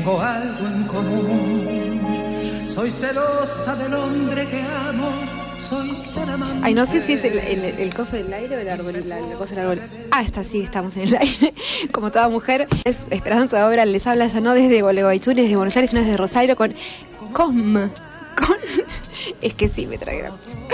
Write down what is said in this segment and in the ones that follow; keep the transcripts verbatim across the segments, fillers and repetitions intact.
tengo algo en común. Soy celosa del hombre que amo. Soy tan amante. Ay, no sé si es el, el, el coso del aire o el árbol, la, la cosa del árbol. Ah, está, sí, estamos en el aire. Como toda mujer, es Esperanza Obra, les habla ya no desde Gualeguaychú, ni desde Buenos Aires, sino desde Rosario, con Com. Con, es que sí, me trajeron.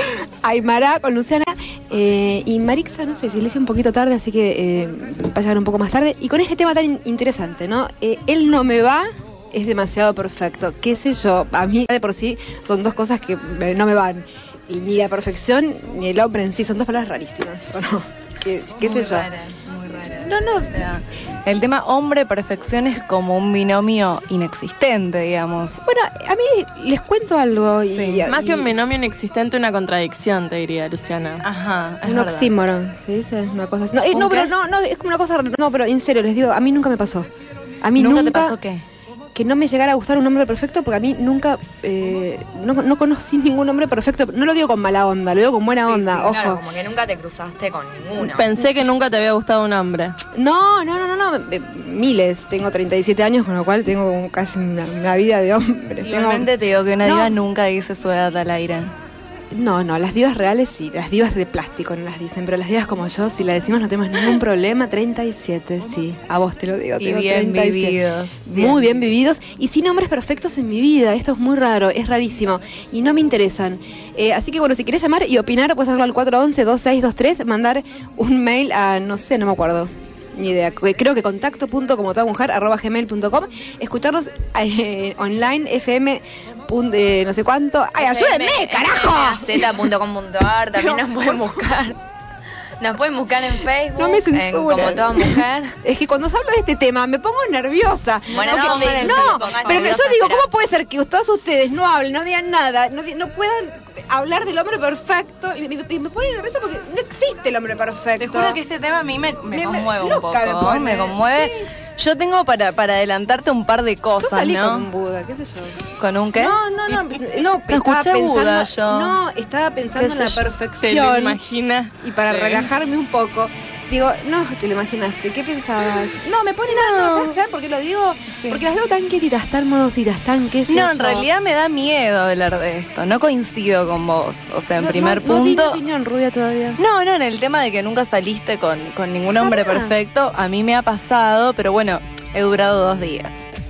Aymara con Luciana. Eh, y Marixa, no sé, si le hice un poquito tarde, así que eh, va a llegar un poco más tarde. Y con este tema tan interesante, ¿no? Eh, él no me va. Es demasiado perfecto. ¿Qué sé yo? A mí, de por sí, son dos cosas que no me van. Y ni la perfección ni el hombre en sí, son dos palabras rarísimas, ¿o no? ¿Qué, qué sé yo? Rara, muy rara. No, no. O sea, el tema hombre-perfección es como un binomio inexistente, digamos. Bueno, a mí les cuento algo. Y, Sí. y, Más y, que un binomio inexistente, una contradicción, te diría, Luciana. Ajá, es un verdad. oxímoron, ¿se dice? Una cosa así. No, eh, ¿Un no qué? pero no, no, es como una cosa. No, pero en serio, les digo, a mí nunca me pasó. A mí ¿Nunca, nunca. te pasó qué? Que no me llegara a gustar un hombre perfecto, porque a mí nunca, eh, no, no conocí ningún hombre perfecto. No lo digo con mala onda, lo digo con buena onda, Sí, sí, ojo. claro, como que nunca te cruzaste con ninguno. Pensé que nunca te había gustado un hombre. No, no, no, no, no, eh, miles. Tengo treinta y siete años, con lo cual tengo como casi una, una vida de hombre. Igualmente te digo que una No. diva nunca dice su edad al aire. No, no, las divas reales sí, las divas de plástico no las dicen, pero las divas como yo, si la decimos no tenemos ningún problema. Treinta y siete, sí, a vos te lo digo. Y tengo bien treinta y siete. vividos. Muy bien vividos y sin hombres perfectos en mi vida. Esto es muy raro, es rarísimo y no me interesan. Eh, así que bueno, si querés llamar y opinar, puedes hacerlo al cuatro once, dos seis dos tres, mandar un mail a, no sé, no me acuerdo. Ni idea, creo que contacto punto como toda mujer arroba gmail punto com, escucharnos eh, online fm punto, eh, no sé cuánto. Ay, ayúdenme, carajo. z punto com punto a r, también nos pueden buscar. Nos pueden buscar en Facebook. No me en censuren. Como Toda Mujer. Es que cuando se habla de este tema me pongo nerviosa. Bueno, Porque- no, me- no, no te pongas pero que nerviosa, yo digo, será. ¿cómo puede ser que todos ustedes no hablen, no digan nada, no, di- no puedan hablar del hombre perfecto? Y, y- y me pone nerviosa porque no existe el hombre perfecto. Te juro que este tema a mí me, me, Me- me- conmueve un loca poco. me pone. Me conmueve. Yo tengo para, para adelantarte un par de Yo cosas, salí ¿no? con un Buda, qué sé yo. ¿Con un qué? No, no, no, no, Te estaba escuché pensando, Buda yo. no, estaba pensando ¿Qué en la sé yo? Te lo perfección. imaginas. Y para Sí. relajarme un poco, digo, no, te lo imaginaste, ¿qué pensabas? No, me pone nerviosa, ¿sabes por qué lo digo? Sí. Porque las veo tan quietitas, tan modositas, tan qué sé No, en yo. realidad me da miedo hablar de esto. No coincido con vos. O sea, en No- primer no, no di mi punto. opinión rubia todavía. No, no, en el tema de que nunca saliste con, con ningún hombre Jamás. perfecto, a mí me ha pasado, pero bueno, he durado dos días.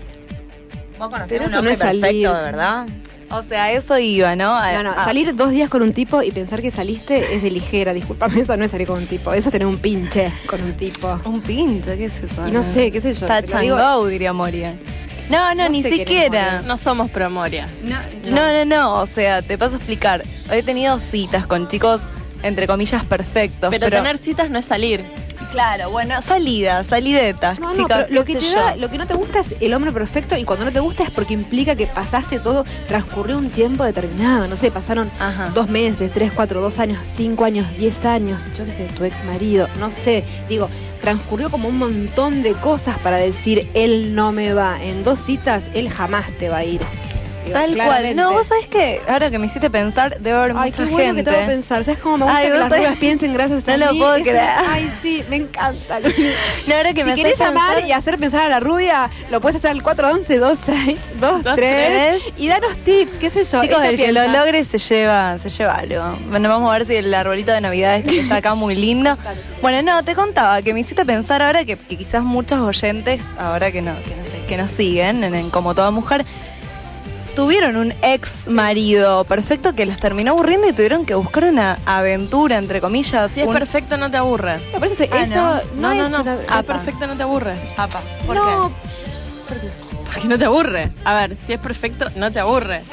Vos conocés Pero un eso no hombre es salir. perfecto, de verdad. O sea, eso iba, ¿no? A- No, no, a- salir dos días con un tipo y pensar que saliste es de ligera, discúlpame, eso no es salir con un tipo, eso es tener un pinche con un tipo. Un pinche, ¿qué es eso? Y no sé, qué sé yo. Touch te lo and digo- go, diría Moria. No, no, No ni sé qué siquiera. es No somos promoria. No, No, no, no, o sea, te paso a explicar. He tenido citas con chicos, entre comillas, perfectos. Pero, tener citas no es salir. Claro, bueno, salidas, salidetas, No, no, chicas, pero lo qué que sé te yo. da, lo que no te gusta es el hombre perfecto y cuando no te gusta es porque implica que pasaste todo, transcurrió un tiempo determinado, no sé, pasaron Ajá. dos meses, tres, cuatro, dos años, cinco años, diez años, yo qué sé, tu ex marido, no sé, digo, transcurrió como un montón de cosas para decir él no me va, en dos citas él jamás te va a ir. Digo, Tal claramente. cual. No, vos sabés que ahora que me hiciste pensar, debe haber Ay, mucha qué bueno gente. que te hago pensar. ¿Sabes cómo me gusta Ay, que vos las sabés- rubias piensen gracias a No lo mí? puedo Eso- creer. Ay, sí, me encanta. No, ahora que me Si querés haces llamar pensar- y hacer pensar a la rubia, lo puedes hacer al cuatro once, dos seis dos tres y danos tips, qué sé yo. Chicos, Ella el que piensa. lo logre se lleva, se lleva algo. Bueno, vamos a ver si el arbolito de Navidad este que está acá muy lindo. Bueno, no, te contaba que me hiciste pensar ahora que, que quizás muchos oyentes, ahora que no, que no sé, que nos siguen en, en Como Toda Mujer, tuvieron un ex marido perfecto que los terminó aburriendo y tuvieron que buscar una aventura, entre comillas. Si es un- perfecto, no te aburre. No, pero eso, Ah, eso no. No, no, es no. una- Si es Apa. perfecto, no te aburre. Apa. ¿Por No, qué? Porque no te aburre. A ver, si es perfecto, no te aburre.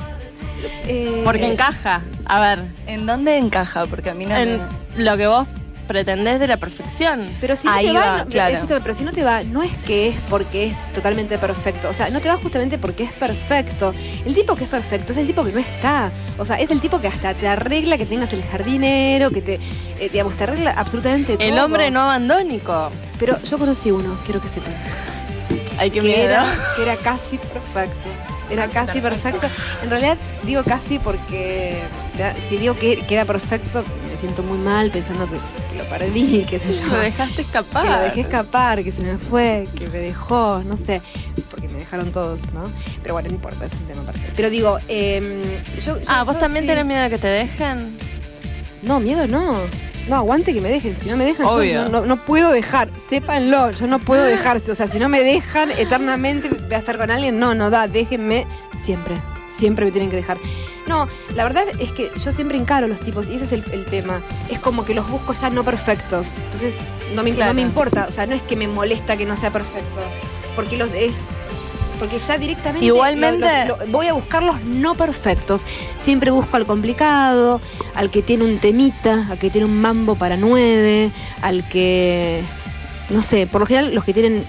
eh, Porque encaja. A ver, ¿En dónde encaja? Porque a mí no en me... lo que vos pretendés de la perfección. Pero si no Ahí te va, va, no- claro. escúchame, pero si no te va, no es que es porque es totalmente perfecto. O sea, no te va justamente porque es perfecto. El tipo que es perfecto es el tipo que no está. O sea, es el tipo que hasta te arregla que tengas el jardinero, que te, eh, digamos, te arregla absolutamente todo. El hombre no abandónico. Pero yo conocí uno, quiero que sepas. Hay que que miedo. era, que era casi perfecto. Era casi perfecto. En realidad digo casi porque ya, si digo que, que era perfecto, me siento muy mal pensando que, que lo perdí, qué sé yo. Lo dejaste escapar. Que lo dejé escapar, que se me fue, que me dejó, no sé, porque me dejó dejaron todos, ¿no? Pero bueno, no importa, es un tema aparte. Pero digo, eh, yo, yo... Ah, ¿vos yo también sí. tenés miedo de que te dejen? No, miedo no. No, aguante que me dejen. Si no me dejan, Obvio. yo no, no, no puedo dejar. Sépanlo, yo no puedo dejar. O sea, si no me dejan eternamente voy a estar con alguien, no, no da. Déjenme siempre. Siempre me tienen que dejar. No, la verdad es que yo siempre encaro a los tipos y ese es el, el tema. Es como que los busco ya no perfectos. Entonces, no me, Claro. no me importa. O sea, no es que me molesta que no sea perfecto. Porque los es... Porque ya directamente Igualmente- lo- lo- lo- voy a buscar los no perfectos. Siempre busco al complicado, al que tiene un temita, al que tiene un mambo para nueve, al que, no sé, por lo general los que tienen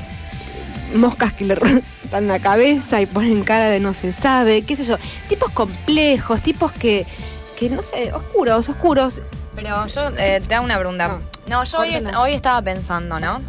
moscas que le dan la cabeza y ponen cara de no se sabe, qué sé yo. Tipos complejos, tipos que, que no sé, oscuros, oscuros. Pero yo eh, te hago una pregunta. No, yo hoy, córtala. est- hoy estaba pensando, ¿no?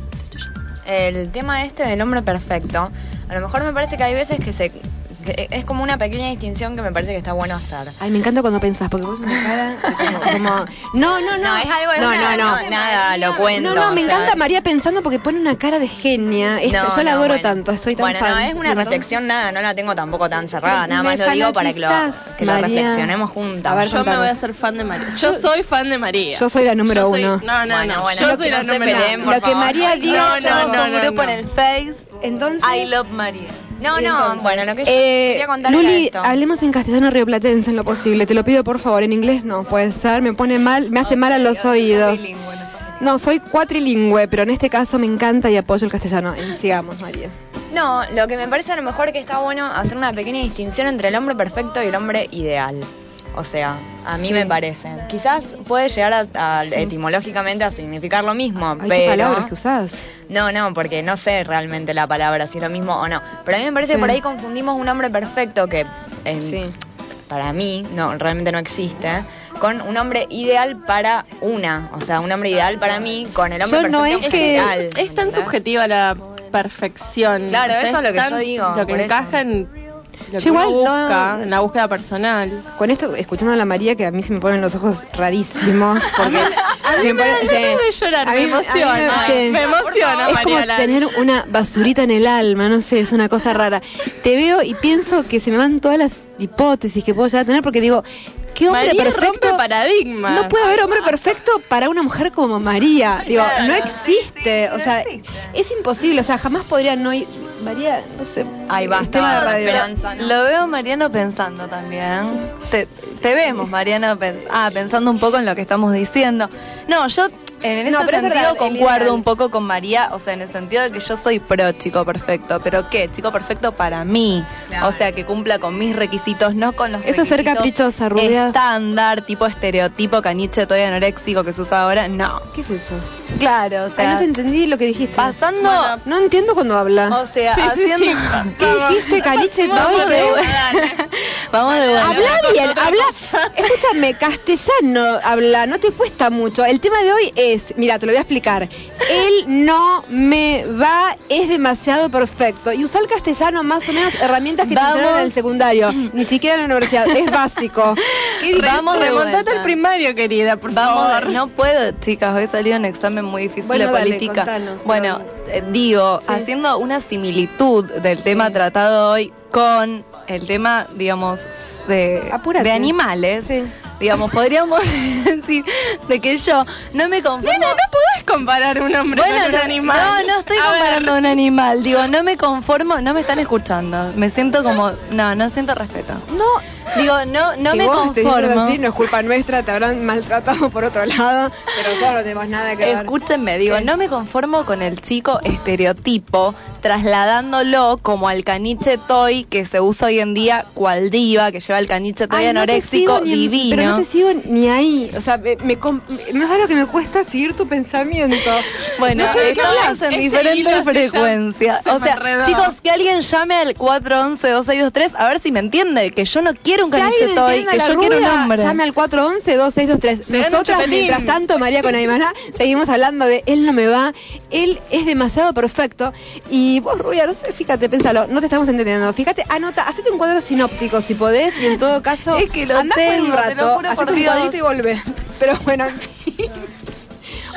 El tema este del hombre perfecto, a lo mejor me parece que hay veces que se que es como una pequeña distinción que me parece que está bueno hacer. Ay, me encanta cuando pensás, porque vos una cara como, como- no, no, no. No, es algo de no, una- no, no. no, nada, lo cuento. No, no, me o sea, encanta María pensando porque pone una cara de genia. Esta, no, yo la no, adoro bueno. tanto, soy tan Bueno, fan. no, es una ¿De verdad? reflexión, nada, no la tengo tampoco tan cerrada, Sí, nada me más lo digo para que lo, fanatizás, que lo María. reflexionemos juntas. A ver, Yo me contanos. voy a hacer fan de María. Yo soy fan de María. Yo soy la número Yo soy- uno. No, no, Bueno, no. bueno, yo no, soy que la no se número peleen, uno. por Lo que favor. María diga, No, yo- no, Somos no, un no, grupo no. en el Face. Entonces, I love María. No, Y no, entonces, bueno, lo que yo eh, quería contar era Luli, esto. hablemos en castellano rioplatense en lo posible. Te lo pido por favor. En inglés no puede ser. Me pone mal, me hace mal a los oídos. No, soy cuatrilingüe, pero en este caso me encanta y apoyo el castellano. Eh, Sigamos, María. No, lo que me parece a lo mejor que está bueno hacer una pequeña distinción entre el hombre perfecto y el hombre ideal. O sea, a mí Sí. me parece. Quizás puede llegar a, a- etimológicamente a significar lo mismo, Ay, pero... qué palabras que usás. No, no, porque no sé realmente la palabra, si es lo mismo o no. Pero a mí me parece Sí. que por ahí confundimos un hombre perfecto que en- Sí. para mí no realmente no existe, con un hombre ideal para una. O sea, un hombre ideal para mí con el hombre Yo no perfecto es que- general, Es tan ¿entendés? subjetiva la perfección. Claro, O sea, eso es lo que tan- yo digo, Lo que por eso. encaja en lo Yo que igual uno busca, no- en la búsqueda personal. Con esto, escuchando a la María, que a mí se me ponen los ojos rarísimos. Porque a mí me dan ganas de llorar, me emociona. sí. Me emociona, Es María como Lange. tener una basurita en el alma, no sé, es una cosa rara. Te veo y pienso que se me van todas las hipótesis que puedo llegar a tener porque digo, ¿qué hombre María perfecto? rompe paradigmas. No puede haber hombre perfecto para una mujer como María. Digo, Claro. no existe. O sea, es imposible. O sea, jamás podría no ir. María, no sé. Ahí es basta, tema de radio. Esperanza, ¿no? Lo veo Mariano pensando también. Te, te vemos, Mariano, pen- ah, pensando un poco en lo que estamos diciendo. No, yo en No, ese pero es sentido verdad, el concuerdo ideal. un poco con María, o sea, en el sentido de que yo soy pro chico perfecto, pero ¿qué? Chico perfecto para mí. Claro. O sea, que cumpla con mis requisitos, no con los Eso es ser requisitos caprichosa, rubia. estándar, tipo estereotipo, caniche, todo anoréxico que se usa ahora. No. ¿Qué es eso? Claro, o Ay, sea, no te entendí lo que dijiste. pasando, No entiendo cuando habla. o sea, Sí, sí, haciendo... sí. ¿Qué dijiste, Caniche? Vamos Todo? de vuelta. Vamos de vuelta. Habla bien, habla. Escúchame, castellano habla, no te cuesta mucho. El tema de hoy es, mira, te lo voy a explicar. Él no me va, es demasiado perfecto. Y usar el castellano más o menos herramientas que te Vamos. enseñaron en el secundario, ni siquiera en la universidad, es básico. ¿Qué dijiste? Vamos de Remontate vuelta. al primario, querida, por Vamos, favor. no puedo, chicas, hoy salió un examen muy difícil Bueno, de dale, política. contanos, bueno, pero- eh, digo, Sí. haciendo una similitud del tema tratado hoy con el tema, digamos, de, Apúrate. de animales. Sí. Digamos, podríamos decir de que yo no me conformo. Nena, no podés comparar un hombre Bueno, con un no, animal. no, no estoy A ver. comparando a un animal. Digo, no me conformo, no me están escuchando. Me siento como, no, no siento respeto. No, Digo, no, no que me vos te sientas conformo. así, no es culpa nuestra, te habrán maltratado por otro lado, pero nosotros no tenemos nada que ver. Escúchenme, digo, ¿Qué? no me conformo con el chico estereotipo, trasladándolo como al caniche toy que se usa hoy en día, cual diva, que lleva el caniche toy Ay, no te anoréxico sigo ni en- divino. pero no te sigo ni ahí. O sea, me, me, com- me es algo que me cuesta seguir tu pensamiento. Bueno, No sé de qué estamos hablas. en Este diferentes hilo se ya- frecuencias. se O me sea, enredó. chicos, que alguien llame al cuatro once, dos seis dos tres a ver si me entiende, que yo no quiero un Si caniche alguien toy, entiende a que la yo quiero un rubia, hombre. llame al cuatro once, dos seis dos tres. gana un Nosotras, chupetín. mientras tanto, María con Aymana, seguimos hablando de él no me va, él es demasiado perfecto. Y vos, rubia, no sé, fíjate, pensalo, no te estamos entendiendo. Fíjate, anota, hacete un cuadro sinóptico si podés, y en todo caso, Es que lo andá por un tengo, te lo rato, juro hacete por un Dios. cuadrito y volvé. Pero bueno, en fin.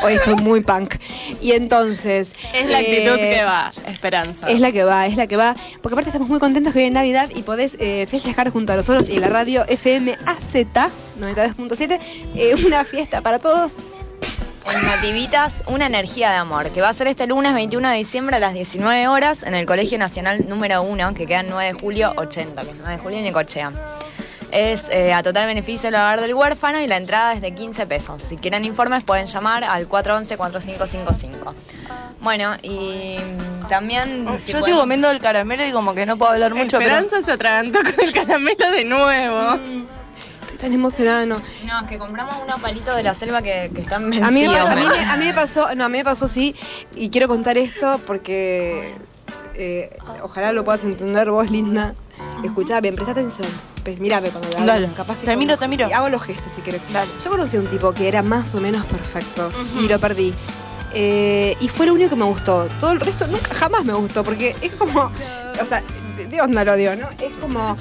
hoy estoy muy punk. Y entonces... Es la actitud eh, que va, Esperanza. Es la que va, es la que va. Porque aparte estamos muy contentos que hoy es Navidad y podés eh, festejar junto a nosotros y la radio F M A Z noventa y dos punto siete, eh, una fiesta para todos. En Nativitas, una energía de amor, que va a ser este lunes veintiuno de diciembre a las diecinueve horas en el Colegio Nacional número uno, que queda en nueve de julio ochenta, que es nueve de julio en Necochea. Es eh, a total beneficio del hogar del huérfano y la entrada es de quince pesos. Si quieren informes pueden llamar al cuatro once, cuatro cinco cinco cinco. Bueno, y también... Yo si estoy pueden- comiendo el caramelo y como que no puedo hablar mucho, Esperanza se atragantó con el caramelo de nuevo. Estoy tan emocionada, no. No, es que compramos unos palitos de la selva que, que están vencidos. A mí, a, mí, ¿no? me- a mí me pasó, no, a mí me pasó sí, y quiero contar esto porque eh, ojalá lo puedas entender vos, Linda. Escuchá bien, presta atención. Pues mírame cuando te hablo, Dale. capaz que Te con- miro, te miro. y hago los gestos si querés. Dale. Yo conocí a un tipo que era más o menos perfecto y lo perdí. Eh, y fue lo único que me gustó. Todo el resto nunca jamás me gustó porque es como, o sea, de, de onda lo odio, ¿no? Es como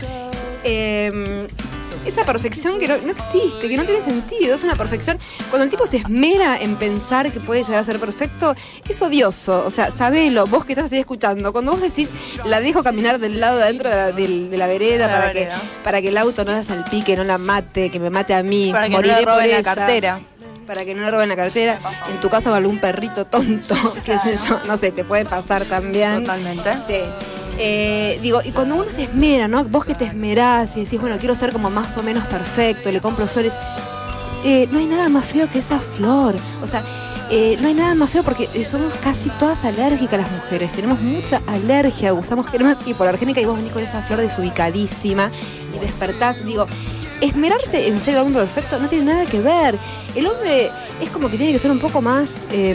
eh, esa perfección que no, no existe, que no tiene sentido. Es una perfección. Cuando el tipo se esmera en pensar que puede llegar a ser perfecto, es odioso. O sea, sabelo, vos que estás ahí escuchando. Cuando vos decís, la dejo caminar del lado de adentro de la, del- de la vereda, La para, vereda. Que, para que el auto no la salpique, no la mate, que me mate a mí, para que no moriré le por roben la ella. cartera. Para que no le roben la cartera. En tu caso, algún perrito tonto, qué sé yo, no sé, te puede pasar también. Totalmente. Sí. Eh, digo, y cuando uno se esmera, ¿no? Vos que te esmerás y decís, bueno, quiero ser como más o menos perfecto, le compro flores. Eh, no hay nada más feo que esa flor. O sea, eh, no hay nada más feo porque eh, somos casi todas alérgicas las mujeres. Tenemos mucha alergia, usamos cremas hipoalergénicas y vos venís con esa flor desubicadísima y despertás. Digo, esmerarte en ser el hombre perfecto no tiene nada que ver. El hombre es como que tiene que ser un poco más eh,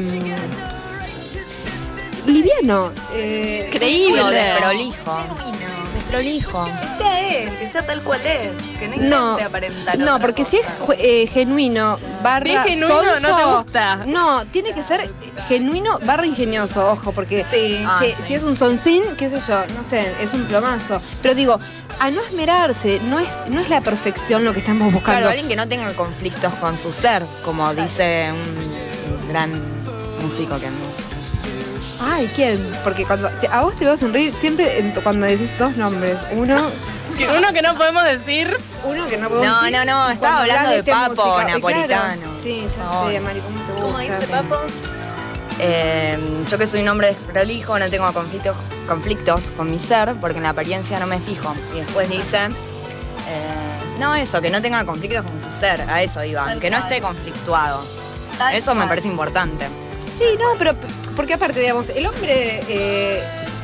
liviano. Eh, Creíble. No, desprolijo. Desprolijo. Que sea él, que sea tal cual es. Que no intente No, aparentar no, otra porque cosa. si es ju- eh, genuino barra Si es genuino, no te sonso, gusta. No, tiene que ser genuino barra ingenioso, ojo, porque Sí. Ah, si, sí. si es un soncín, qué sé yo, no sé, es un plomazo. Pero digo, a no esmerarse, no es, no es la perfección lo que estamos buscando. Claro, alguien que no tenga conflictos con su ser, como dice un gran músico que me... Ay, ¿quién? Porque cuando te- a vos te veo sonreír siempre en- cuando decís dos nombres. Uno, Que uno que no podemos decir. uno que no puedo No, decir, no, no, y estaba cuando hablando hablas de este Papo música- y napolitano. claro, sí, ya Por sé, favor. Mari, ¿cómo te gusta? ¿Cómo dice Papo? Eh, yo que soy un hombre desprolijo, no tengo conflictos, conflictos con mi ser, porque en la apariencia no me fijo. Y después dice, eh, no eso, que no tenga conflictos con su ser, a eso iba, Tal que no cual. esté conflictuado. Tal Eso me cual. parece importante. Sí, no, pero p- porque aparte, digamos, el hombre eh,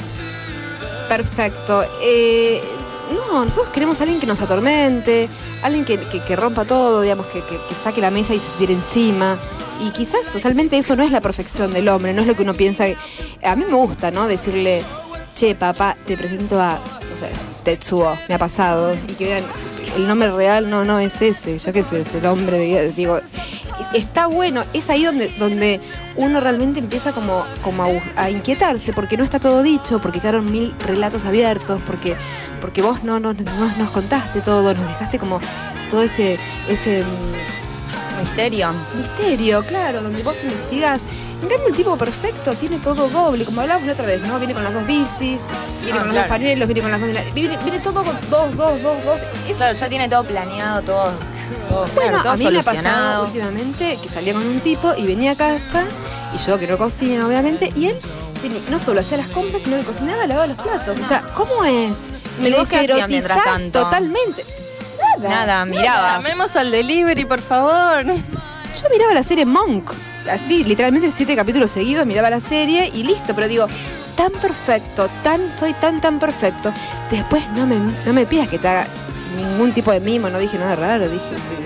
perfecto. eh, no, nosotros queremos a alguien que nos atormente, alguien que, que- que rompa todo, digamos, que, que- que saque la mesa y se tire encima. Y quizás socialmente eso no es la perfección del hombre, no es lo que uno piensa. que- A mí me gusta, ¿no? Decirle, che, papá, te presento a, no sé, Tetsuo, me ha pasado. Y que vean, el nombre real no, no es ese, yo qué sé, es el hombre, de- digo, está bueno, es ahí donde, donde uno realmente empieza como, como a, bu- a inquietarse, porque no está todo dicho, porque quedaron mil relatos abiertos, porque, porque vos no, no, no nos contaste todo, nos dejaste como todo ese, ese mm, Misterio. misterio, claro, donde vos investigás. En cambio el tipo perfecto tiene todo doble, como hablábamos la otra vez, ¿no? Viene con las dos bicis, viene Ah, con los claro. dos pañuelos, viene con las dos... Viene, viene todo con dos, dos, dos, dos. Es Claro, ya tiene todo planeado, todo, todo, Bueno, claro, todo a mí me ha pasado solucionado. últimamente que salía con un tipo y venía a casa, y yo que no cocino, obviamente, y él tenía- no solo hacía las compras, sino que cocinaba, lavaba los platos. O sea, ¿cómo es? ¿Y vos qué hacías mientras deserotizás tanto? totalmente. Nada. Nada, miraba. Llamemos al delivery, por favor. Yo miraba la serie Monk, así, literalmente siete capítulos seguidos, miraba la serie y listo, pero digo, tan perfecto, tan, soy tan, tan perfecto, después no me, no me pidas que te haga ningún tipo de mimo, no dije nada raro, dije...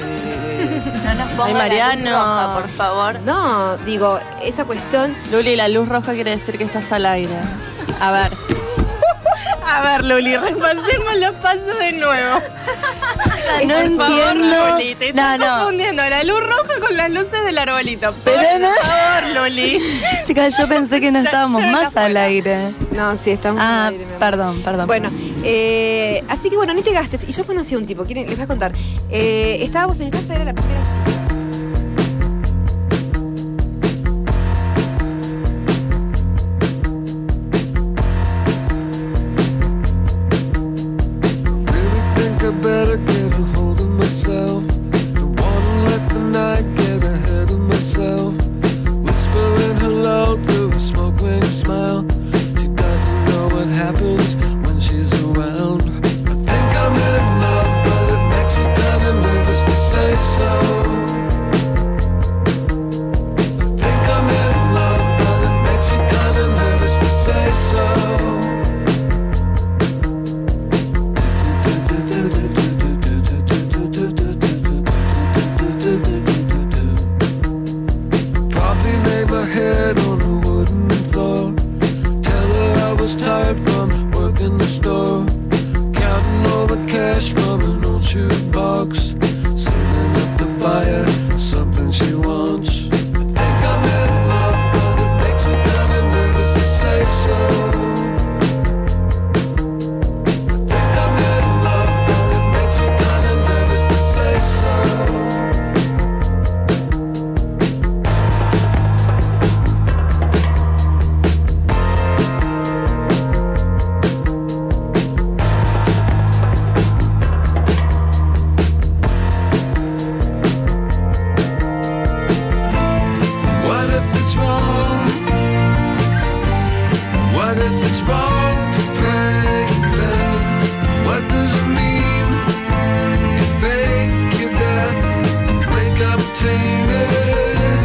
No nos ponga Ay, la Mariano. luz roja, por favor. No, digo, esa cuestión... Luli, la luz roja quiere decir que estás al aire. A ver. A ver, Luli, repasemos los pasos de nuevo. No Por favor, entiendo. Luli, te No, estás no. confundiendo la luz roja con las luces del arbolito. Por Pero no. favor, Luli. Chicas, yo pensé que no Ya- estábamos ya más está al fuera. aire. No, sí, estamos... Ah, al aire, mi amor. perdón, perdón. Bueno, eh, así que bueno, ni te gastes. Y yo conocí a un tipo, ¿quieren? Les voy a contar. Eh, estábamos en casa, era la primera cita. sidewalks, sitting up to buy her something she wants. I think I'm in love, but it makes me kinda nervous to say so. I think I'm in love, but it makes me kinda nervous to say so. What if it's wrong? What if it's wrong to pray in bed? What does it mean? You fake your death, wake up tainted.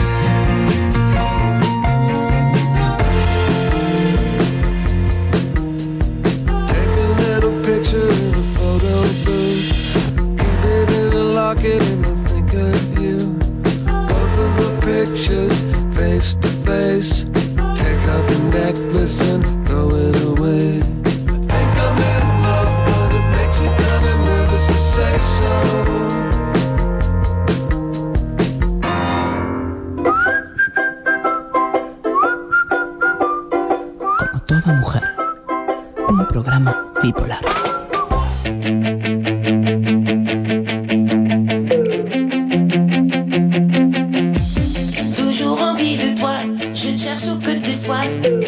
Take a little picture in a photo booth, keep it in a locket and I'll think of you. Both of the pictures face to face. Take off your necklace and throw it away. I think I'm in love, but it makes me kinda nervous to say so. Como toda mujer, un programa bipolar. Toujours envie de toi, je cherche où que tu sois.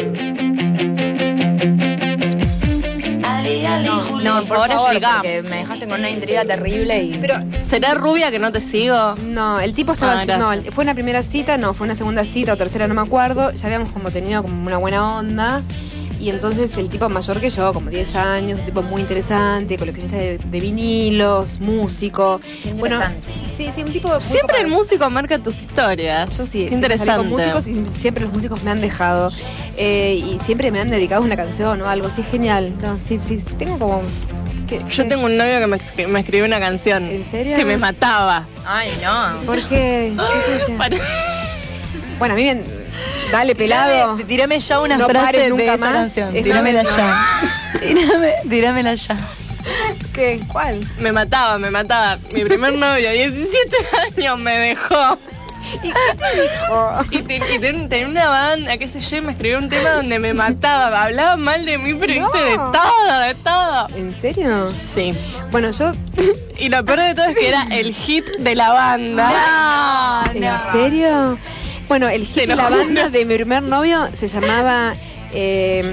Allez, allez, No, roulez. no, por Ahora favor, llegamos. porque me dejaste con una intriga terrible y... Pero ¿Será rubia que no te sigo? no, el tipo estaba... Ah, no, gracias. fue una primera cita, no, fue una segunda cita o tercera, no me acuerdo. Ya habíamos como tenido como una buena onda. Y entonces el tipo mayor que yo, como diez años, un tipo muy interesante, coleccionista de, de vinilos, músico. Qué Bueno, interesante. sí, sí, un tipo muy Siempre el copado. músico marca tus historias. Yo sí, Qué siempre salí con interesante. músicos y siempre los músicos me han dejado. Eh, y siempre me han dedicado una canción o algo así, genial. No, sí, sí, tengo como... ¿qué- Yo qué? tengo un novio que me, escri- me escribió una canción. ¿En serio? Que me mataba. Ay, no. ¿Por qué? ¿Qué te- Para- Bueno, a mí me... Dale, pelado. Tirame, tirame ya una No frase pares de nunca esa más. canción. Esta Tíramela vez no. ya. Tírame, tíramela ya. ¿Qué? ¿Cuál? Me mataba, me mataba. Mi primer novio, diecisiete años, me dejó. ¿Y qué te dijo? Y, te- y ten- tenía una banda, qué sé yo, y me escribió un tema donde me mataba. Hablaba mal de mí, pero viste, de No. todo, de todo. ¿En serio? Sí. Bueno, yo... Y lo peor de todo es que era el hit de la banda. No, ¿En serio? Bueno, el Te hit de lo la juro. banda de mi primer novio se llamaba... Eh...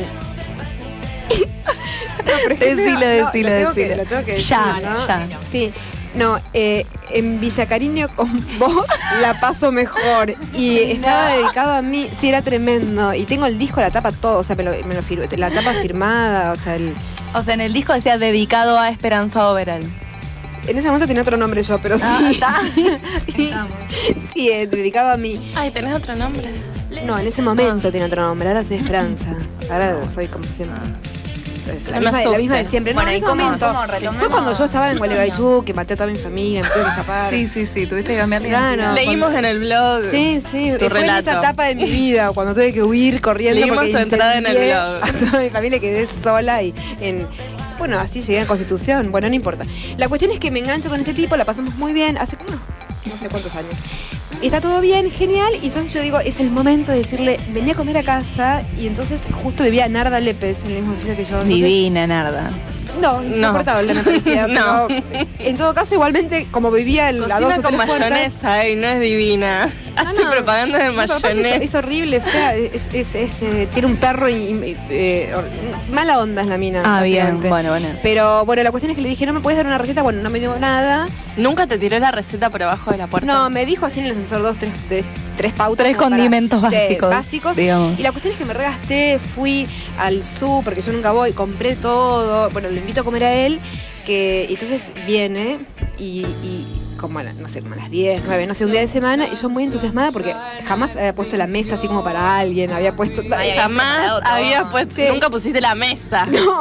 no, pero es que Decilo, no, decilo, lo tengo que- decilo. lo tengo que decir, Ya, ¿no? ya. Sí. No, eh, en Villa Cariño con vos la paso mejor. Y estaba dedicado a mí. Sí, era tremendo. Y tengo el disco, la tapa, todo. O sea, me lo, me lo fir- la tapa firmada. O sea, el... O sea, en el disco decía dedicado a Esperanza Overall. En ese momento tenía otro nombre yo, pero sí. Ah, ¿está? sí, sí, eh, dedicado a mí. Ay, ¿tenés otro nombre? No, en ese momento tenía otro nombre. Ahora soy Esperanza. Ahora soy como siempre. Entonces, la, No me misma, la misma de asustes. siempre. No, Bueno, en ¿y ese cómo- momento. cómo retomemos? Fue cuando yo estaba en Gualeguaychú, que maté a toda mi familia, me tuve que escapar. Sí, sí, sí, tuviste que cambiar la Claro. identidad. Leímos en el blog. Sí, sí, Tu fue en esa relato. etapa de mi vida, cuando tuve que huir corriendo Leímos porque tu entrada en el incendié blog. a toda mi familia, quedé sola y en... Bueno, así llegué a Constitución, bueno, no importa. La cuestión es que me engancho con este tipo, la pasamos muy bien, hace como, no sé cuántos años. Está todo bien, genial, y entonces yo digo, es el momento de decirle, vení a comer a casa, y entonces justo vivía Narda Lépez, en el mismo edificio que yo. entonces- Divina, Narda. No, insoportable me parecía, No. pero en todo caso, igualmente, como vivía el, a dos Cocina o con tres puertas... mayonesa, ey, no es divina. Hace no. propaganda de No, pero aparte mayonesa. Es, es horrible, fea, es, es- es, eh, tiene un perro y, y, eh, hor- mala onda es la mina. Ah, bien, básicamente. bueno, bueno. Pero bueno, la cuestión es que le dije, no me puedes dar una receta, bueno, no me dio nada. Nunca te tiré la receta por abajo de la puerta. No, me dijo así en el ascensor dos, tres, de, tres pautas. Tres como para- condimentos sí, básicos, básicos. digamos. Y la cuestión es que me regasté, fui al súper, porque yo nunca voy, compré todo. Bueno, lo invito a comer a él, que y entonces viene y, y como a la- no sé, como a las diez, nueve, no sé, un día de semana, y yo muy entusiasmada porque jamás había puesto la mesa así como para alguien, había puesto... Ay, había Jamás preparado todo. había puesto, Sí. nunca pusiste la mesa. No.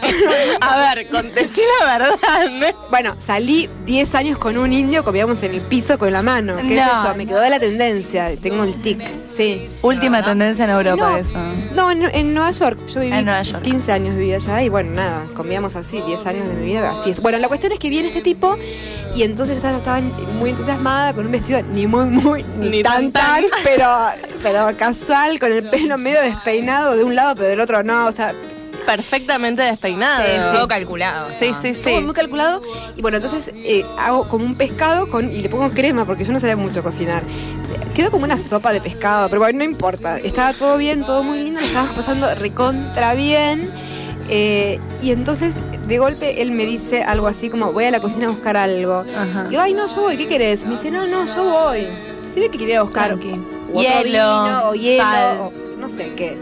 A ver, contesté la verdad. Bueno, salí diez años con un indio, comíamos en el piso con la mano, qué sé No. yo, me quedó de la tendencia, tengo el tic, sí. Última tendencia en Europa No, eso. No, en, en Nueva York. Yo viví En Nueva York. quince años viví allá y bueno, nada, comíamos así, diez años de mi vida, así es. Bueno, la cuestión es que viene este tipo y entonces yo estaba, estaba muy entusiasmada con un vestido ni muy, muy, ni, Ni tan, tan, tan, pero, pero casual, con el pelo medio despeinado de un lado, pero del otro no, o sea, Perfectamente despeinado. Sí, sí. Todo calculado. Sí, ¿no? sí, todo sí. muy calculado. Y bueno, entonces eh, hago como un pescado con y le pongo crema porque yo no sabía mucho cocinar. Quedó como una sopa de pescado, pero bueno, no importa. Estaba todo bien, todo muy lindo, lo estábamos pasando recontra bien. Eh, y entonces, de golpe, él me dice algo así como, voy a la cocina a buscar algo. Ajá. Digo, ay, no, yo voy, ¿qué querés? Me dice, no, no, yo voy. Se ve que quería buscar Tranqui. u otro Hielo, vino, o hielo, sal. o no sé qué.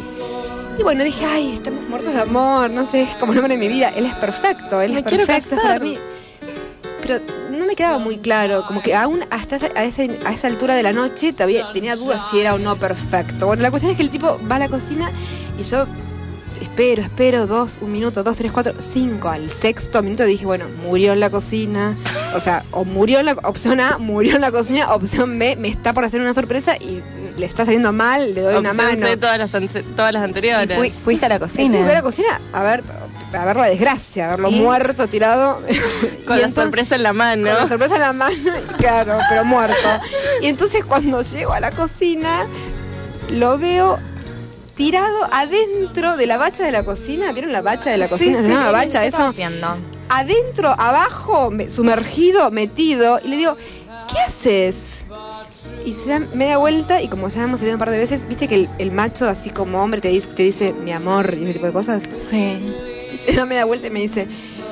Y bueno, dije, ay, estamos muertos de amor, no sé, es como el hombre de mi vida. Él es perfecto, él Me es quiero perfecto casar. para mí. Pero no me quedaba muy claro, como que aún hasta esa, a, ese- a esa altura de la noche todavía tenía dudas si era o no perfecto. Bueno, la cuestión es que el tipo va a la cocina y yo espero, espero, dos, un minuto, dos, tres, cuatro, cinco. Al sexto minuto dije, bueno, murió en la cocina. O sea, o murió en la opción A, murió en la cocina, opción B, me está por hacer una sorpresa y le está saliendo mal, le doy una Opción mano. C, todas las, anse- todas las anteriores. Fui- fuiste a la Me fui a ver a cocina. la cocina a ver, a ver la desgracia, a verlo ¿Y? muerto, tirado. Con Y la entonces- sorpresa en la mano. Con la sorpresa en la mano, y claro, pero muerto. Y entonces cuando llego a la cocina, lo veo tirado adentro de la bacha de la cocina. ¿Vieron la bacha de la cocina? ¿Se llama bacha ¿Qué eso? estás haciendo? Adentro, abajo, me- sumergido, metido. Y le digo, ¿qué haces? Y se da media vuelta y como ya hemos salido un par de veces, viste que el, el macho así como hombre te dice, te dice mi amor y ese tipo de cosas. Sí. Y se da media vuelta y me dice,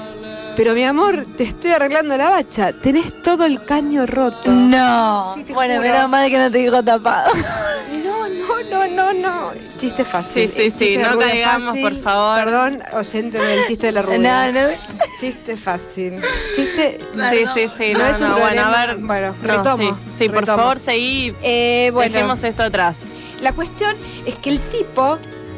pero mi amor, te estoy arreglando la bacha, tenés todo el caño roto. No. Sí, te Bueno, juro. menos mal que no te dijo tapado. No, no, no, no, no. Chiste fácil. Sí, sí, Chiste sí, de no rubia caigamos, fácil. por favor. Perdón, oyente del chiste de la rubia. No, no. Chiste fácil. Chiste... Sí, sí, sí, No no, es un no, bueno, problema. a ver. Bueno, no, retomo, sí, sí, por retomo. favor, seguí. Eh, bueno, Dejemos esto atrás. la cuestión es que el tipo,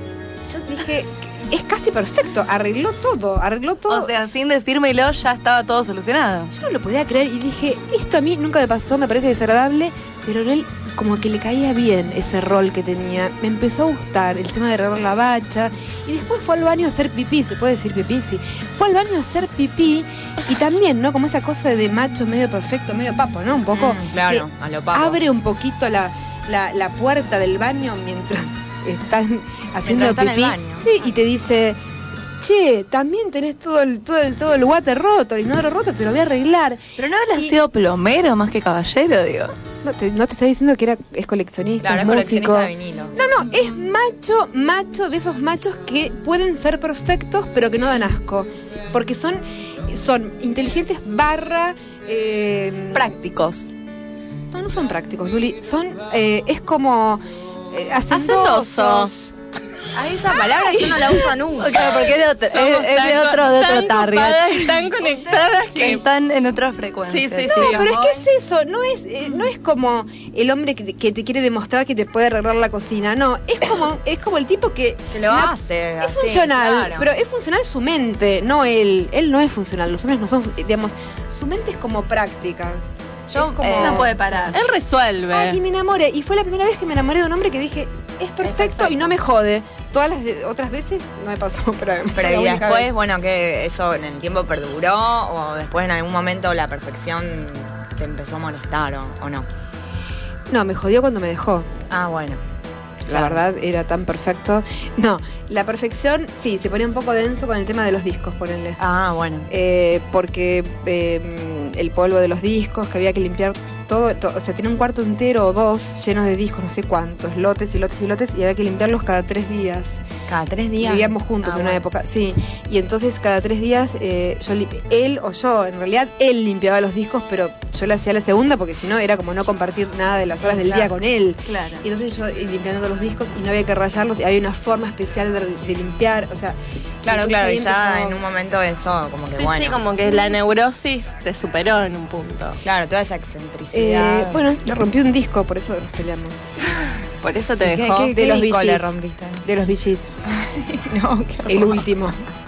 yo dije, es casi perfecto, arregló todo, arregló todo. O sea, sin decírmelo ya estaba todo solucionado. Yo no lo podía creer y dije, esto a mí nunca me pasó, me parece desagradable, pero en él como que le caía bien ese rol que tenía. Me empezó a gustar el tema de arreglar la bacha y después fue al baño a hacer pipí, ¿se puede decir pipí? Sí. Fue al baño a hacer pipí y también, ¿no? Como esa cosa de macho medio perfecto, medio papo, ¿no? Un poco Mm, claro, que a lo papo. abre un poquito la, la, la puerta del baño mientras están haciendo Mientras está en el pipí. baño. Sí, y te dice... Che, también tenés todo el, todo el, todo el water roto, el inodoro roto, te lo voy a arreglar. Pero no habrás Y- sido plomero más que caballero, digo. No te, no te estoy diciendo que era, es coleccionista, Claro, es es músico. coleccionista de vinilos. No, no, es macho, macho de esos machos que pueden ser perfectos, pero que no dan asco. Porque son, son inteligentes barra... eh, Prácticos. no, no son prácticos, Luli. Son, eh, es como... eh, hacendosos. Hacendoso. A esa palabra yo no la uso nunca. Claro, porque es de otro, es, Somos es de tan co- otro, de otro tan target. copadas y tan conectadas Que que... están en otra frecuencia. Sí, sí, No, sí. pero es que es eso, no es, eh, no es como el hombre que te, que te quiere demostrar que te puede arreglar la cocina, no, es como, es como el tipo que, Que lo na- hace. es así, funcional, claro. pero es funcional su mente, no él, él no es funcional, los hombres no son, digamos, su mente es como práctica. Yo, Es como- eh, No puede parar. Él resuelve. Ay, y me enamoré, y fue la primera vez que me enamoré de un hombre que dije, es perfecto y no me jode. Todas las de- otras veces no me pasó, pero, fue Pero la y única después, vez. bueno, que eso en el tiempo perduró o después en algún momento la perfección te empezó a molestar o, o no. No, me jodió cuando me dejó. Ah, bueno. La verdad, era tan perfecto. No, la perfección, sí, se ponía un poco denso con el tema de los discos, ponenle. Ah, bueno. Eh, porque eh, el polvo de los discos, que había que limpiar todo, to- o sea, tenía un cuarto entero o dos llenos de discos, no sé cuántos, lotes y lotes y lotes, y había que limpiarlos cada tres días. Cada tres días. Vivíamos juntos Ah, en una bueno. época, sí. Y entonces cada tres días, eh, yo limpi- él o yo, en realidad él limpiaba los discos, pero yo le hacía la segunda porque si no era como no compartir nada de las horas del Claro. día con él. Claro. Y entonces yo eh, limpiando todos los discos y no había que rayarlos y había una forma especial de, de limpiar, o sea, Claro, Entonces claro, y ahí ya empezó- en un momento eso, como que Sí, bueno. sí, como que la neurosis te superó en un punto. Claro, toda esa excentricidad. Eh, bueno, le rompí un disco, por eso nos peleamos. Por eso te ¿Qué- dejó. qué- de los disco Bee le Gees. rompiste? De los Bee Gees. No, qué El horror. último.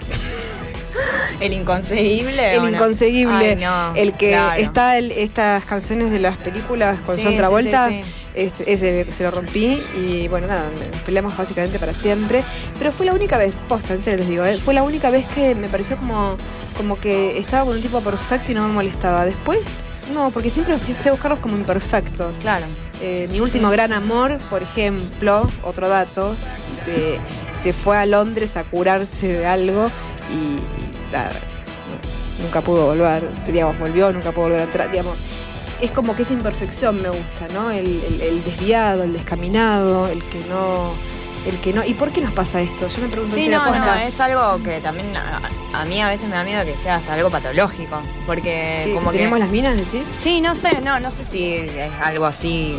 El inconseguible. El ¿o no? inconseguible. Ay, no, el que claro. está el- estas canciones de las películas con Sí, John sí, Travolta. sí, sí. Este, ese se lo rompí y bueno, nada, nos peleamos básicamente para siempre. Pero fue la única vez, posta, en serio les digo, ¿eh? Fue la única vez que me pareció como, como que estaba con un tipo perfecto y no me molestaba. Después, no, porque siempre fui fui a buscarlos como imperfectos. Claro. Eh, mi último gran amor, por ejemplo, otro dato, eh, se fue a Londres a curarse de algo y, y nada, no, nunca pudo volver, digamos, volvió, nunca pudo volver atrás, digamos. Es como que esa imperfección me gusta, ¿no? El, el- el desviado, el descaminado, el que no, el que no. ¿Y por qué nos pasa esto? Yo me pregunto. Sí, en serio, no, no, posta, es algo que también a, a mí a veces me da miedo que sea hasta algo patológico. Porque ¿que como tenemos que. las minas, decís? Sí, no sé, no, no sé si es algo así.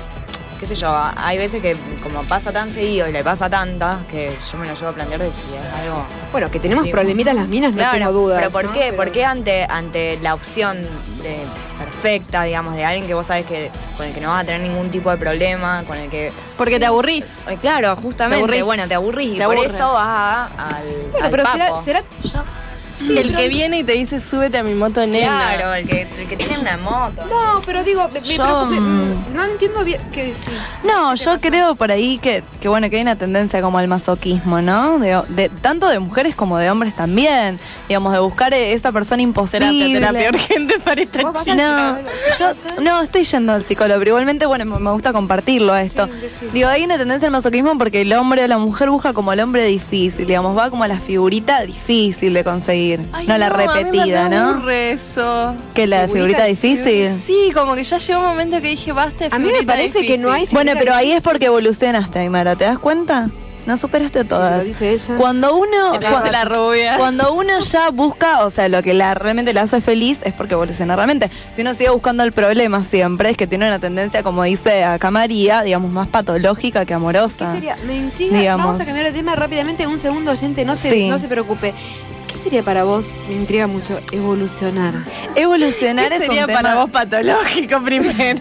Qué sé yo, hay veces que como pasa tan seguido y le pasa tanta que yo me lo llevo a plantear de si es algo. Bueno, que tenemos Sí. problemitas las minas, no Claro, tengo dudas. pero ¿por ¿no? qué? Pero- ¿Por qué ante, ante la opción de perfecta, digamos, de alguien que vos sabés que con el que no vas a tener ningún tipo de problema, con el que. Porque te aburrís. Eh, Claro, justamente, Te aburrís. bueno, te aburrís y Te por aburre. eso vas a- al. Bueno, al pero papo. será, será el que viene y te dice, súbete a mi moto, nena. Claro, el que, el que tiene una moto. No, pero digo, me, me Yo, preocupa- mm, no entiendo bien qué decir. No, yo creo por ahí que, que bueno, que hay una tendencia como al masoquismo, ¿no? De, de- tanto de mujeres como de hombres también. Digamos, de buscar esa persona imposible. Terapia, terapia urgente para esta ¿Vos vas chica. No, yo no estoy yendo al psicólogo, pero igualmente, bueno, me me gusta compartirlo esto. Sí, decilo. Digo, hay una tendencia al masoquismo porque el hombre o la mujer busca como el hombre difícil, digamos, va como a la figurita difícil de conseguir, Ay, no la repetida, a mí me ¿no? aburre eso. Que la Figurita figurita difícil. Sí, como que ya llegó un momento que dije, basta de A mí me figurita parece difícil. que no hay Bueno, figurita pero ahí es difícil. porque evolucionaste, Aymara, ¿te das cuenta? No superaste Sí, todas. lo dice ella. Cuando uno Que te cua- hace la rubia. cuando uno ya busca, o sea, lo que la realmente la hace feliz es porque evoluciona realmente. Si uno sigue buscando el problema siempre, es que tiene una tendencia, como dice acá María, digamos, más patológica que amorosa. ¿Qué sería? Me intriga. Digamos. Vamos a cambiar de tema rápidamente. Un segundo, oyente, no se, Sí. no se preocupe. ¿Qué sería para vos? Me intriga mucho. Evolucionar. Evolucionar ¿Qué es sería un tema para vos patológico primero?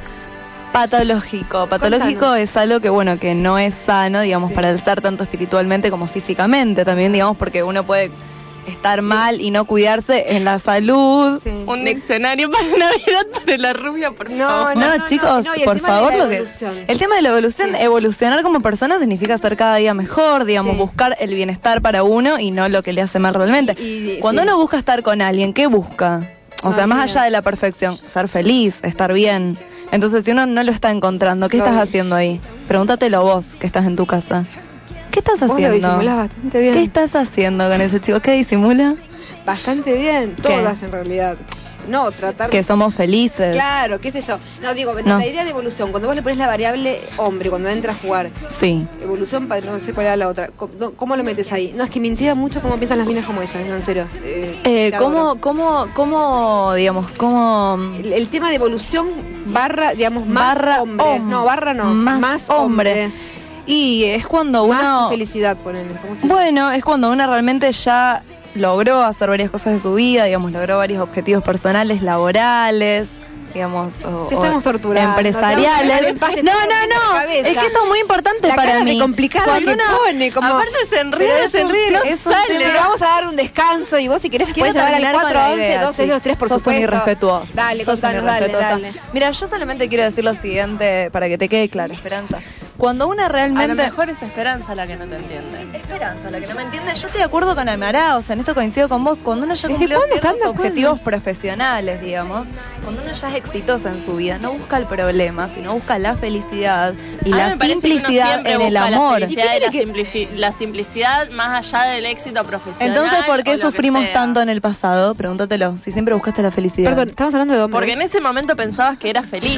patológico. Patológico Contanos. es algo que, bueno, que no es sano, digamos, Sí. para el ser tanto espiritualmente como físicamente también, digamos, porque uno puede estar mal y no cuidarse en la salud. Sí. Un diccionario para Navidad para la rubia, por No, favor. No, no, no, chicos, no, y el por tema de favor, la lo que evolución. el tema de la evolución, Sí. evolucionar como persona significa ser cada día mejor, digamos, Sí. buscar el bienestar para uno y no lo que le hace mal realmente. Y- y- Cuando sí. uno busca estar con alguien, ¿qué busca? O No, sea, más mira. allá de la perfección, ser feliz, estar bien. Entonces, si uno no lo está encontrando, ¿qué Lo estás vi. haciendo ahí? Pregúntatelo vos, que estás en tu casa. ¿Qué estás Vos lo haciendo? disimulás bastante bien. ¿Qué estás haciendo con ese chico? ¿Qué disimula? Bastante bien. Todas en realidad. No, tratar. Que somos felices. Claro, qué sé yo. No, digo, No. la idea de evolución, cuando vos le pones la variable hombre, cuando entra a jugar, Sí. evolución, pa- no sé cuál era la otra, ¿cómo, no, cómo lo metes ahí? No, es que me intriga mucho cómo piensan las minas como ella, no, en serio. Eh, Eh, te ¿cómo, adoro. cómo, cómo, digamos, cómo... El, el tema de evolución barra, digamos, más barra hombre. hom- no, barra no. Más, hombre. Y es cuando Más uno... tu felicidad, ponele. ¿Cómo se dice? Bueno, es cuando uno realmente ya logró hacer varias cosas de su vida, digamos, logró varios objetivos personales, laborales, digamos, o, Te o estamos torturando, te vamos a empresariales. dejar en paz, te No, estamos rompiendo no, la no, cabeza. es que esto es muy importante la para cara mí. de complicada Cuando que uno- pone, como... Aparte se enreda, Pero se es un- enreda y no es un sale. tema. Vamos a dar un descanso y vos si querés Quiero puedes llevar al terminar con cuatro la once, idea, doce, sí. dos, tres, por Sos supuesto. un irrespetuoso. Dale, Sos un contanos, dale, irrespetuoso. dale. Mira, yo solamente quiero decir lo siguiente para que te quede claro, Esperanza. Cuando una A lo realmente... mejor es Esperanza la que no te entiende. Esperanza, la que no me entiende. Yo estoy de acuerdo con Aymara, o sea, en esto coincido con vos. Cuando uno ya ¿Desde cumplió cuándo están ciertos de acuerdo? objetivos profesionales, digamos, cuando uno ya es exitosa en su vida, no busca el problema, sino busca la felicidad y A mí la me parece que uno simplicidad siempre en el busca la amor. felicidad y la, que- simplifi- la simplicidad más allá del éxito profesional. Entonces, ¿por o qué lo que sufrimos sea. tanto en el pasado? Pregúntatelo, si siempre buscaste la felicidad. Perdón, estamos hablando de hombres. Porque en ese momento pensabas que eras feliz.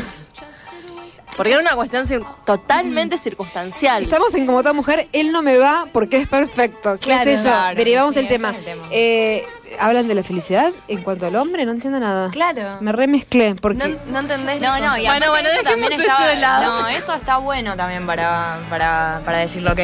Porque era una cuestión cir- totalmente circunstancial. Estamos en Como Toda Mujer, él no me va porque es perfecto. ¿Qué Claro, sé yo? claro, Derivamos sí, el tema. ese es el tema. Eh, ¿Hablan de la felicidad en cuanto al hombre? No entiendo nada. Claro. Me remezclé porque... No, no entendés. No, no, y Bueno, aparte bueno, eso dejemos también esto está, de lado. no, eso está bueno también para, para, para decir lo que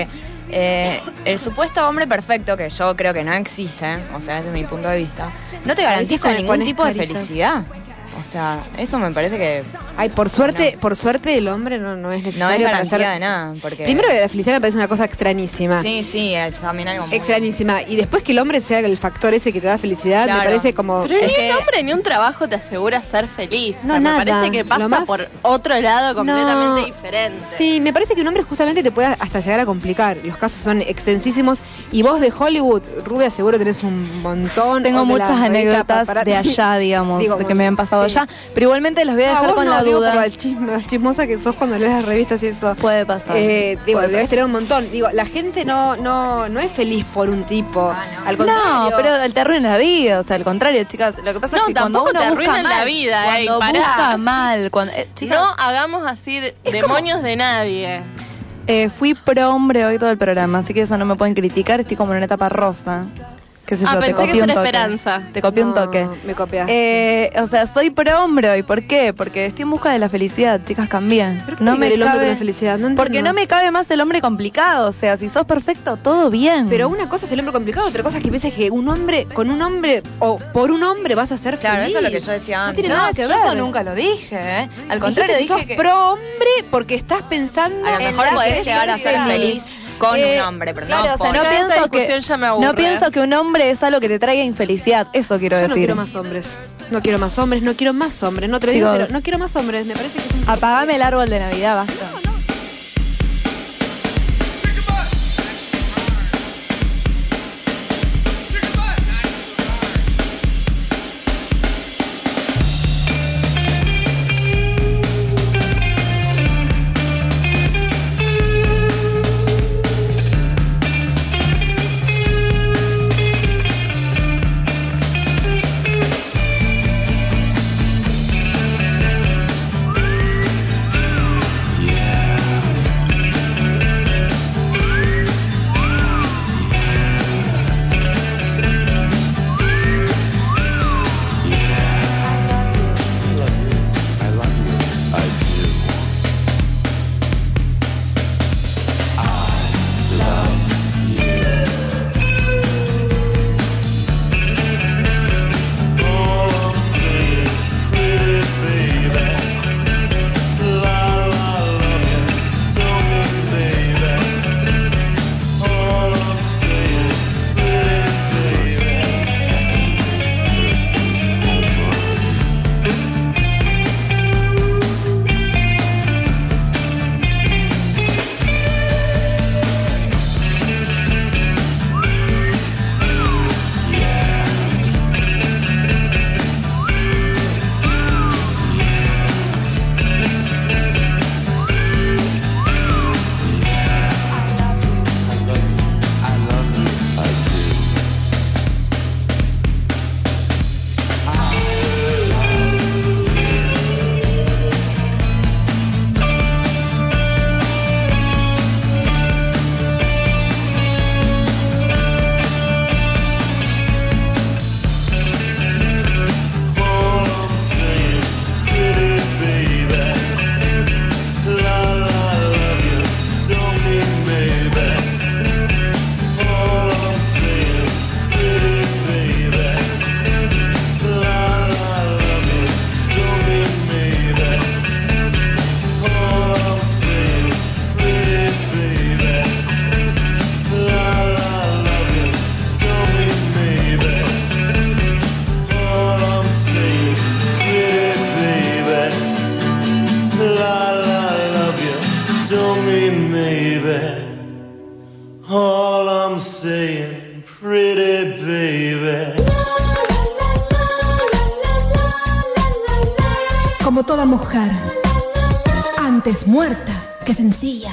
eh, el supuesto hombre perfecto, que yo creo que no existe, o sea, desde mi punto de vista, no te garantiza me ningún pones tipo de caritas. felicidad. O sea, eso me parece que Ay, por suerte, por suerte el hombre no, no es no necesario es para garantía ser- de nada. Porque... Primero que la felicidad me parece una cosa extrañísima. Sí, sí, es también algo muy... Extrañísima. Y después que el hombre sea el factor ese que te da felicidad, Claro. me parece como... Pero Es ni que- un hombre ni un trabajo te asegura ser feliz. No, O sea, nada. Me parece que Lo pasa más- por otro lado completamente No. diferente. Sí, me parece que un hombre justamente te puede hasta llegar a complicar. Los casos son extensísimos. Y vos de Hollywood, Rubia, seguro tenés un montón. Tengo O de muchas la revista anécdotas Paparazzi. de allá, digamos, Digo, de que me han pasado sí. allá. Pero igualmente los voy a No, dejar vos con no, la digo, duda. por el chisme, chismosa que sos cuando lees las revistas y eso. Puede pasar. Eh, digo, Puede debes pasar. tener un montón. Digo, la gente no, no, no es feliz por un tipo. Al contrario. No, pero te arruina la vida, o sea, al contrario, chicas, lo que pasa No, es que cuando tampoco uno te busca arruinan la mal, vida, ey, cuando pará. busca mal, cuando, eh, chicas, No hagamos así de- demonios de nadie. eh, fui pro hombre hoy todo el programa, así que eso no me pueden criticar, estoy como en una etapa rosa. Qué sé Ah, yo, te pensé que copié eso un era toque. esperanza. Te copié un No, toque. me copiaste. Eh, o sea, soy pro hombre hoy, ¿por qué? Porque estoy en busca de la felicidad, chicas, cambian. ¿Pero qué tiene que ver el hombre con la felicidad? No entiendo. porque no me cabe más el hombre complicado, o sea, si sos perfecto, todo bien. Pero una cosa es el hombre complicado, otra cosa es que pienses que un hombre, con un hombre, o por un hombre vas a ser Claro, feliz. eso es lo que yo decía No antes. tiene no, nada que yo ver. eso nunca lo dije, ¿eh? Al contrario, Dijiste dije que que... sos pro hombre porque estás pensando A lo en mejor la podés llegar a ser feliz. feliz con Eh, un hombre, pero Claro, no o sea, por... no Esta pienso que discusión ya me aburre. no pienso que un hombre es algo que te traiga infelicidad, eso quiero Yo decir. no quiero más hombres. No quiero más hombres, no quiero más hombres. No te lo digo, Chicos. pero no quiero más hombres. Me parece que es un... Apagame el árbol de Navidad, basta. All I'm saying, pretty baby. Como toda mujer, antes muerta que sencilla.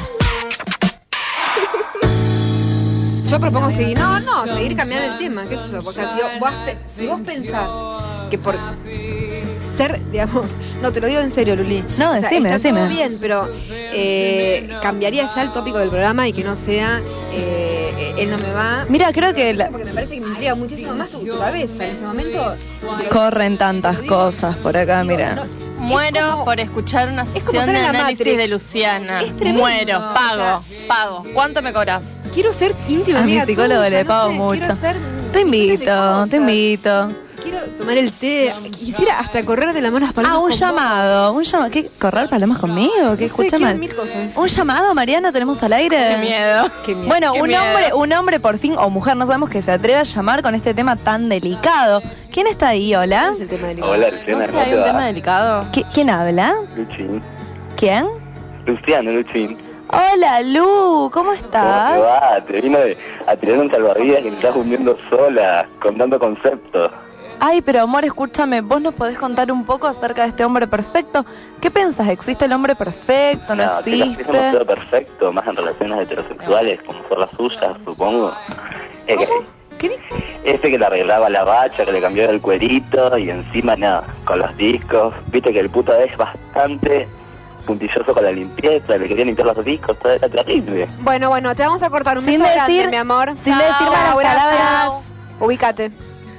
Yo propongo seguir, no, no, seguir cambiando el tema, qué sé yo, porque si vos, pe- si vos pensás que por ser, digamos, no, te lo digo en serio, Luli. No, O sea, decime, está decime. todo bien, pero eh, cambiaría ya el tópico del programa y que no sea eh, él no me va. Mira, creo que la- Porque me parece que me intriga muchísimo más tu, tu cabeza en ese momento. corren tantas cosas por acá, Digo, mira. no, Muero como- por escuchar una como sesión estar de en la análisis Matrix. de Luciana. Es tremendo. Muero, pago, O pago. ¿Cuánto me cobras? quiero ser íntima A mi amiga psicólogo tuya, le no pago sé, mucho. quiero ser Te millones de invito, cosas. te invito. Quiero tomar el té. Quisiera hasta correr de la mano a las palomas. Ah, un con vos. llamado. Un llamado. ¿Qué? ¿Correr palomas conmigo? ¿Qué? No sé, Escucha quiero mal. mil cosas. ¿Un llamado, Mariana? ¿Tenemos al aire? Qué miedo. Qué miedo. Bueno, Qué un miedo. hombre, un hombre por fin, o mujer, no sabemos, que se atreve a llamar con este tema tan delicado. ¿Quién está ahí? Hola. ¿Cuál es el tema delicado? Hola, No Luciana, sé, ¿cómo hay te un va? tema delicado. ¿Qui- ¿Quién habla? Luchín. ¿Quién? Luciano, Luchín. Hola, Lu, ¿cómo ¿Cómo estás? te va? Te vino de- a tirar un salvavidas que te estás hundiendo sola, contando conceptos. Ay, pero amor, escúchame, ¿vos nos podés contar un poco acerca de este hombre perfecto? ¿Qué pensás? ¿Existe el hombre perfecto? ¿No, chicas, es existe? demasiado perfecto, más en relaciones heterosexuales, como son las suyas, supongo. Es que- ¿Qué dijo? Ese que le arreglaba la bacha, que le cambiaba el cuerito y encima nada, con los discos. Viste que el puto es bastante puntilloso con la limpieza, le quería limpiar los discos, todo era terrible. Bueno, bueno, te vamos a cortar un Sin beso decir- grande, mi amor. sin decir malas palabras. Ubícate.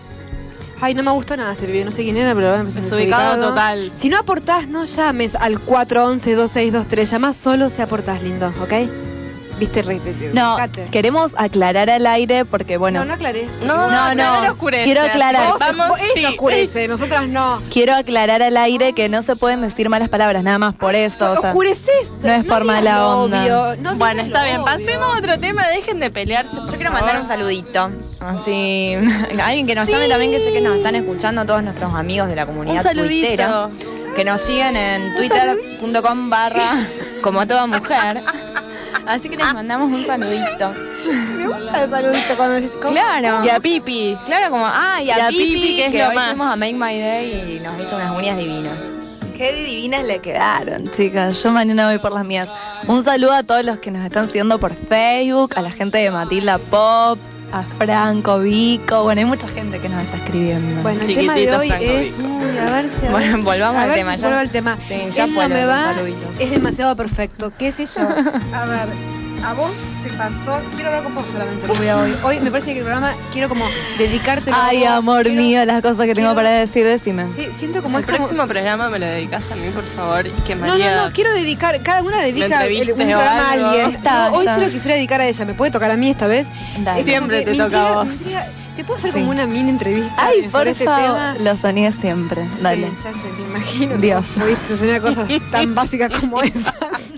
Ay, no me gustó nada este pibe, no sé quién era, pero me parece Desubicado total. Si no aportás, no llames al cuatro once, dos seis dos tres. Llamás solo si aportás, lindo, ¿ok? Viste, re, No, ubicate. queremos aclarar al aire porque, bueno, No, no aclaré. No, No, no, no, no, oscurece. quiero aclarar. Vos, Vamos, vos- ella sí. oscurece, nosotras no. quiero aclarar al aire que no se pueden decir malas palabras, nada más por eso. O sea, Oscureces. no es por mala onda. No Bueno, digas está lo bien, obvio. pasemos a otro tema, dejen de pelearse. Yo quiero mandar un saludito. Así, alguien que nos llame también, que sé que nos están escuchando, todos nuestros amigos de la comunidad Un saludito. tuitera. Que nos siguen en twitter punto com barra como toda mujer. Así que les mandamos un saludito. Me gusta el saludito cuando decís. ¿cómo? Claro. Y a Pipi. Claro, como, ah, y a, Y a Pipi, Pipi, que es que lo hoy más. fuimos a Make My Day y nos hizo unas uñas divinas. Qué divinas le quedaron, chicas. Yo mañana voy por las mías. Un saludo a todos los que nos están siguiendo por Facebook, a la gente de Matilda Pop, a Franco, Vico. Bueno, hay mucha gente que nos está escribiendo. Bueno, el tema de Chiquitito hoy Franco es. Vico. Uy, a ver si. a Bueno, ver- volvamos a al ver tema, si ya. vuelvo al tema. Sí, ya Él fue no lo me de va. los saluditos. Es demasiado perfecto. ¿Qué sé yo? A ver, a vos te pasó. Quiero hablar con vos solamente, Rubia, hoy. Hoy me parece que el programa quiero como dedicarte. Ay, amor mío, las cosas que tengo quiero- para decir, decime. Sí, siento como El es como- próximo programa me lo dedicas a mí, por favor. Y que No, María... no, no, quiero dedicar, cada una dedica Me el- un entrevistes programa o a algo. alguien. Está, Yo hoy está. sí lo quisiera dedicar a ella, me puede tocar a mí esta vez. Dale. Es como Siempre que te me toca a intriga- vos. me intriga- ¿Te puedo hacer Sí. como una mini entrevista Ay, sobre por este favor, tema? lo soñé siempre. Dale. Sí, ya sé, me imagino. Dios. Que pudiste soñar cosas tan básicas como esas.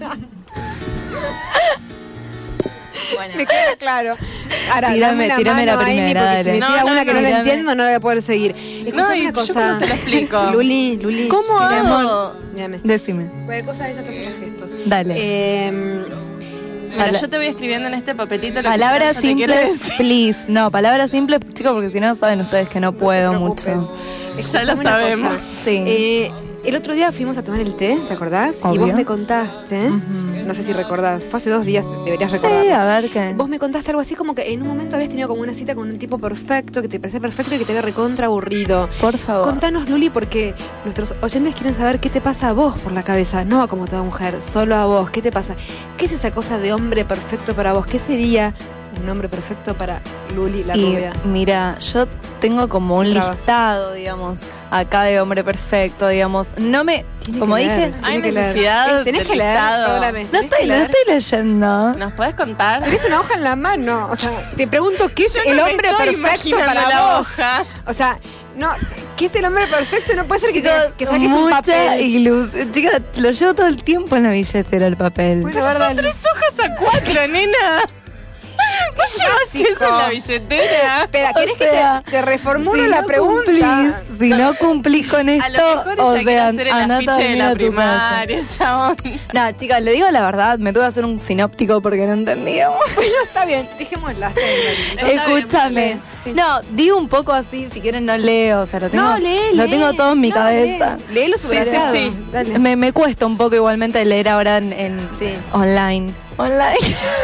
Bueno, Me queda claro. Ahora, Tírame- dame una tírame la mano, Amy, primera, porque dale. si me No, tira no, una que no, no la tírame. entiendo, no la voy a poder seguir. No, Escuchame y una yo cosa. cómo se lo explico. Luli, Luli. ¿Cómo mi hago? amor, mírame. Decime. Cualquier cosa ella te hace los gestos. Dale. Eh, Mira, Pala- yo te voy escribiendo en este papelito lo que Palabras tanto te quiero simples, decir. please. No, palabras simples, chicos, porque si no saben ustedes que no puedo te mucho. preocupes. Ya Escuchame lo una sabemos. cosa. Sí. Eh, el otro día fuimos a tomar el té, ¿te acordás? Y Obvio. vos me contaste, Ujú. no sé si recordás, fue hace dos días, deberías recordar. Sí, a ver qué. Vos me contaste algo así como que en un momento habías tenido como una cita con un tipo perfecto, que te parecía perfecto y que te había recontra aburrido. Por favor. Contanos, Luli, porque nuestros oyentes quieren saber qué te pasa a vos por la cabeza, no a como toda mujer, solo a vos. ¿Qué te pasa? ¿Qué es esa cosa de hombre perfecto para vos? ¿Qué sería un hombre perfecto para Luli, la Y rubia? mira, yo tengo como un Traba. listado, digamos, acá de hombre perfecto, digamos. No me, Tiene como que dije, leer, Hay tiene que leer. necesidad Eh, tenés del que leer, listado. perdóname. no tenés estoy, que no leer. estoy leyendo. ¿Nos podés contar? Tenés una hoja en la mano, o sea, te pregunto qué es Yo el no me hombre estoy perfecto imaginando para la vos. hoja. O sea, no, ¿qué es el hombre perfecto? No puede ser que, Chicos, te- que saques un mucha papel. ilusión. Chicos, lo llevo todo el tiempo en la billetera el papel. Bueno, verdad. Tres hojas a cuatro, nena. ¿Vos llevas eso en la billetera? Espera, ¿querés sea, que te, te reformulo Si la no pregunta? cumplís, si no cumplís con A esto, lo mejor ella o quiere sea, hacer el andá afiche de también la a tu casa. primaria, esa onda. No, chicas, le digo la verdad, me tuve que hacer un sinóptico porque no entendíamos. Bueno, está bien, dejémosla. está bien, Lali. Escúchame. Sí. No, digo un poco así, si quieren no leo, o sea, lo tengo, No, lee, lo lee. tengo todo en mi No, cabeza. lee. Léelo Sí, subrayado. sí, sí. Dale. Me, me cuesta un poco igualmente leer ahora en, en Sí. online. Online.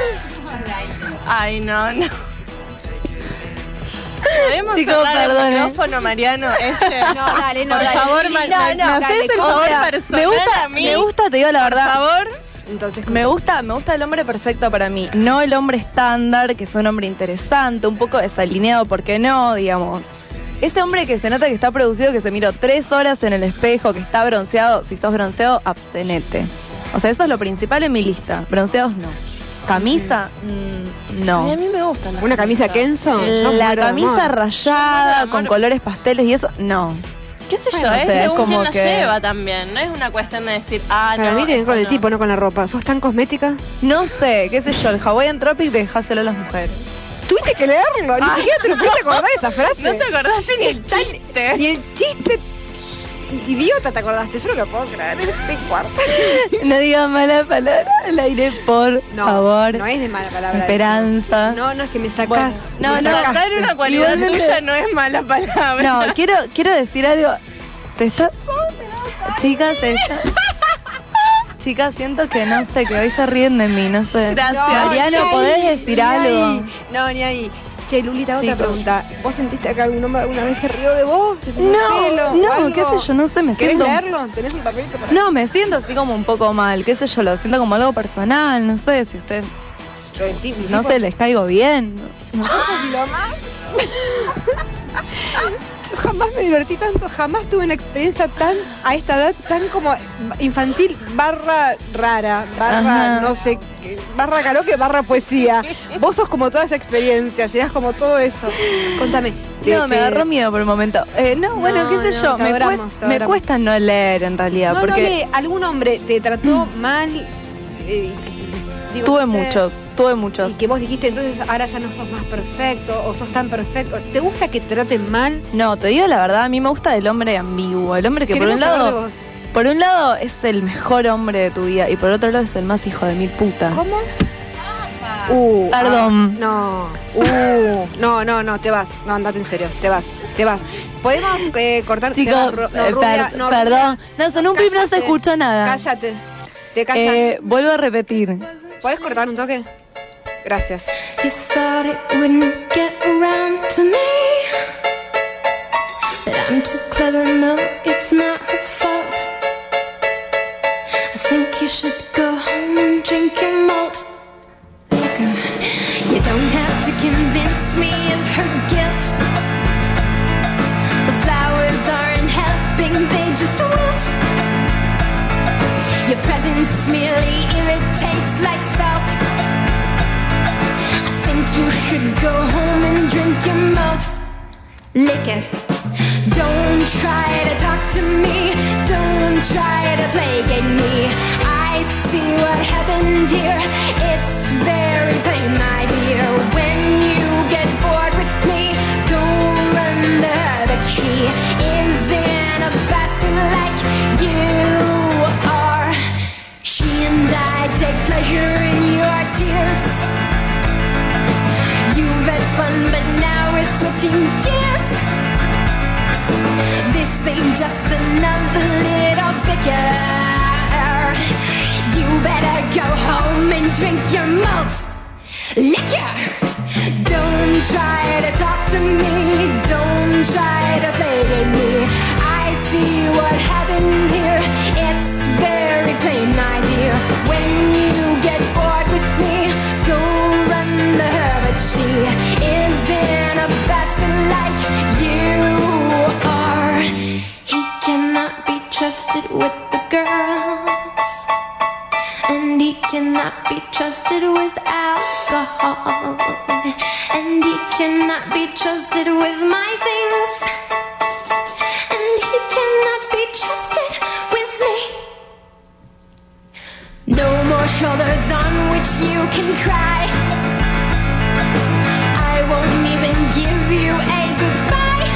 Ay, no, no. ¿Podemos Chicos, cerrar el perdone. micrófono, Mariano? Este, No, dale, no, por dale. favor, Lili, ma- no, ma- no, me dale, haces el ¿cómo favor sea? personal Me gusta, a mí. me gusta, te digo la Por verdad. favor. Entonces, Me gusta, me gusta el hombre perfecto para mí. No el hombre estándar, que es un hombre interesante, un poco desalineado, ¿por qué no? Digamos. Ese hombre que se nota que está producido, que se miró tres horas en el espejo, que está bronceado. Si sos bronceado, abstenete. O sea, eso es lo principal en mi lista. Bronceados no. ¿Camisa? Mm, no. Ay, a mí me gustan las ¿Una camisa Kenzo? Yo La muero de camisa amor. rayada, Amor. con colores pasteles y eso, no. ¿Qué sé Bueno, yo? no Es sé, es según como quién la que- lleva también. No es una cuestión de decir, ah, Para no. mí tiene que ver con el esto no. tipo, no con la ropa. ¿Sos tan cosmética? No sé, qué sé yo, el Hawaiian Tropic dejáselo a las mujeres. Tuviste que leerlo, ni siquiera te lo pudiste acordar esa frase. No te acordaste ni el Tan- chiste. Ni el chiste. Idiota te acordaste, yo no lo puedo creer. Este cuarto. No digas mala palabra al aire, por No, favor. no es de mala palabra. Esperanza. eso. No, no, es que me sacás. no, me no, sacaste. Sacar una cualidad Igualmente- tuya no es mala palabra. No, quiero, quiero decir algo. Te estás. Chicas, te estás. Chicas, siento que no sé, que hoy se ríen de mí, no sé. Gracias. Mariano, ni ¿podés ahí, decir ni algo? ahí. No, ni ahí. Che, Lulita, otra Chicos. pregunta. ¿Vos sentiste que algún hombre alguna vez se rió de vos? ¿Se fumó No, el pelo o no, algo? qué sé yo, no sé, me ¿Querés siento. leerlo? ¿Tenés un papelito para No, me siento así como un poco mal, qué sé yo, lo siento como algo personal, no sé si usted, Lo del ti- no tipo- sé, les caigo bien. No. Lo más. Yo jamás me divertí tanto, jamás tuve una experiencia tan, a esta edad, tan como infantil, barra rara, barra Ajá. no sé, qué, barra karaoke, barra poesía. Vos sos como toda esa experiencia, serás como todo eso. Contame. te- No, me te- agarró miedo por un momento. Eh, no, bueno, No, qué sé no, yo, te me, adoramos, cuesta, te me adoramos. cuesta no leer en realidad, No, porque no, le- algún hombre te trató mal. eh, digo, tuve no sé, muchos, tuve muchos. Y que vos dijiste, entonces ahora ya no sos más perfecto o sos tan perfecto. ¿Te gusta que te traten mal? No, te digo la verdad, a mí me gusta el hombre ambiguo, el hombre que por un Queremos saber de lado, vos. por un lado es el mejor hombre de tu vida y por otro lado es el más hijo de mil puta. ¿Cómo? Uh, Perdón. ah, no. Uh, no, no, no, te vas. No, andate en serio, te vas, te vas. ¿Podemos eh, cortar? te Chicos, vas, Ru- no, eh, Rubia, per- no, perdón, Rubia. no, sonó un pip, no se Cállate, escuchó nada. Cállate. Te callas. Eh, vuelvo a repetir. ¿Podés cortar un toque? Gracias. You thought it wouldn't get around to me, but I'm too clever, no, it's not her fault. I think you should go home and drink your malt liquor. You don't have to convince me of her guilt. The flowers aren't helping, they just wilt. Your presence merely irritates like salt. I think you should go home and drink your malt liquor. Don't try to talk to me, don't try to placate me. I see what happened here, it's very plain, my dear. When you get bored with me, don't run to her, that she is in a basket like you are. She and I take pleasure in your tears. You've had fun, but now we're switching gears. This ain't just another little bicker. You better go home and drink your malt liquor. Don't try to talk to me, don't try to play with me. I see what happened here, it's very plain, my dear. When you get bored with me, go run to her, but she is in a basket like you are. He cannot be trusted with the girls, and he cannot be trusted with alcohol, and he cannot be trusted with my things, and he cannot be trusted with me. No more shoulders on which you can cry. I won't even give you a goodbye.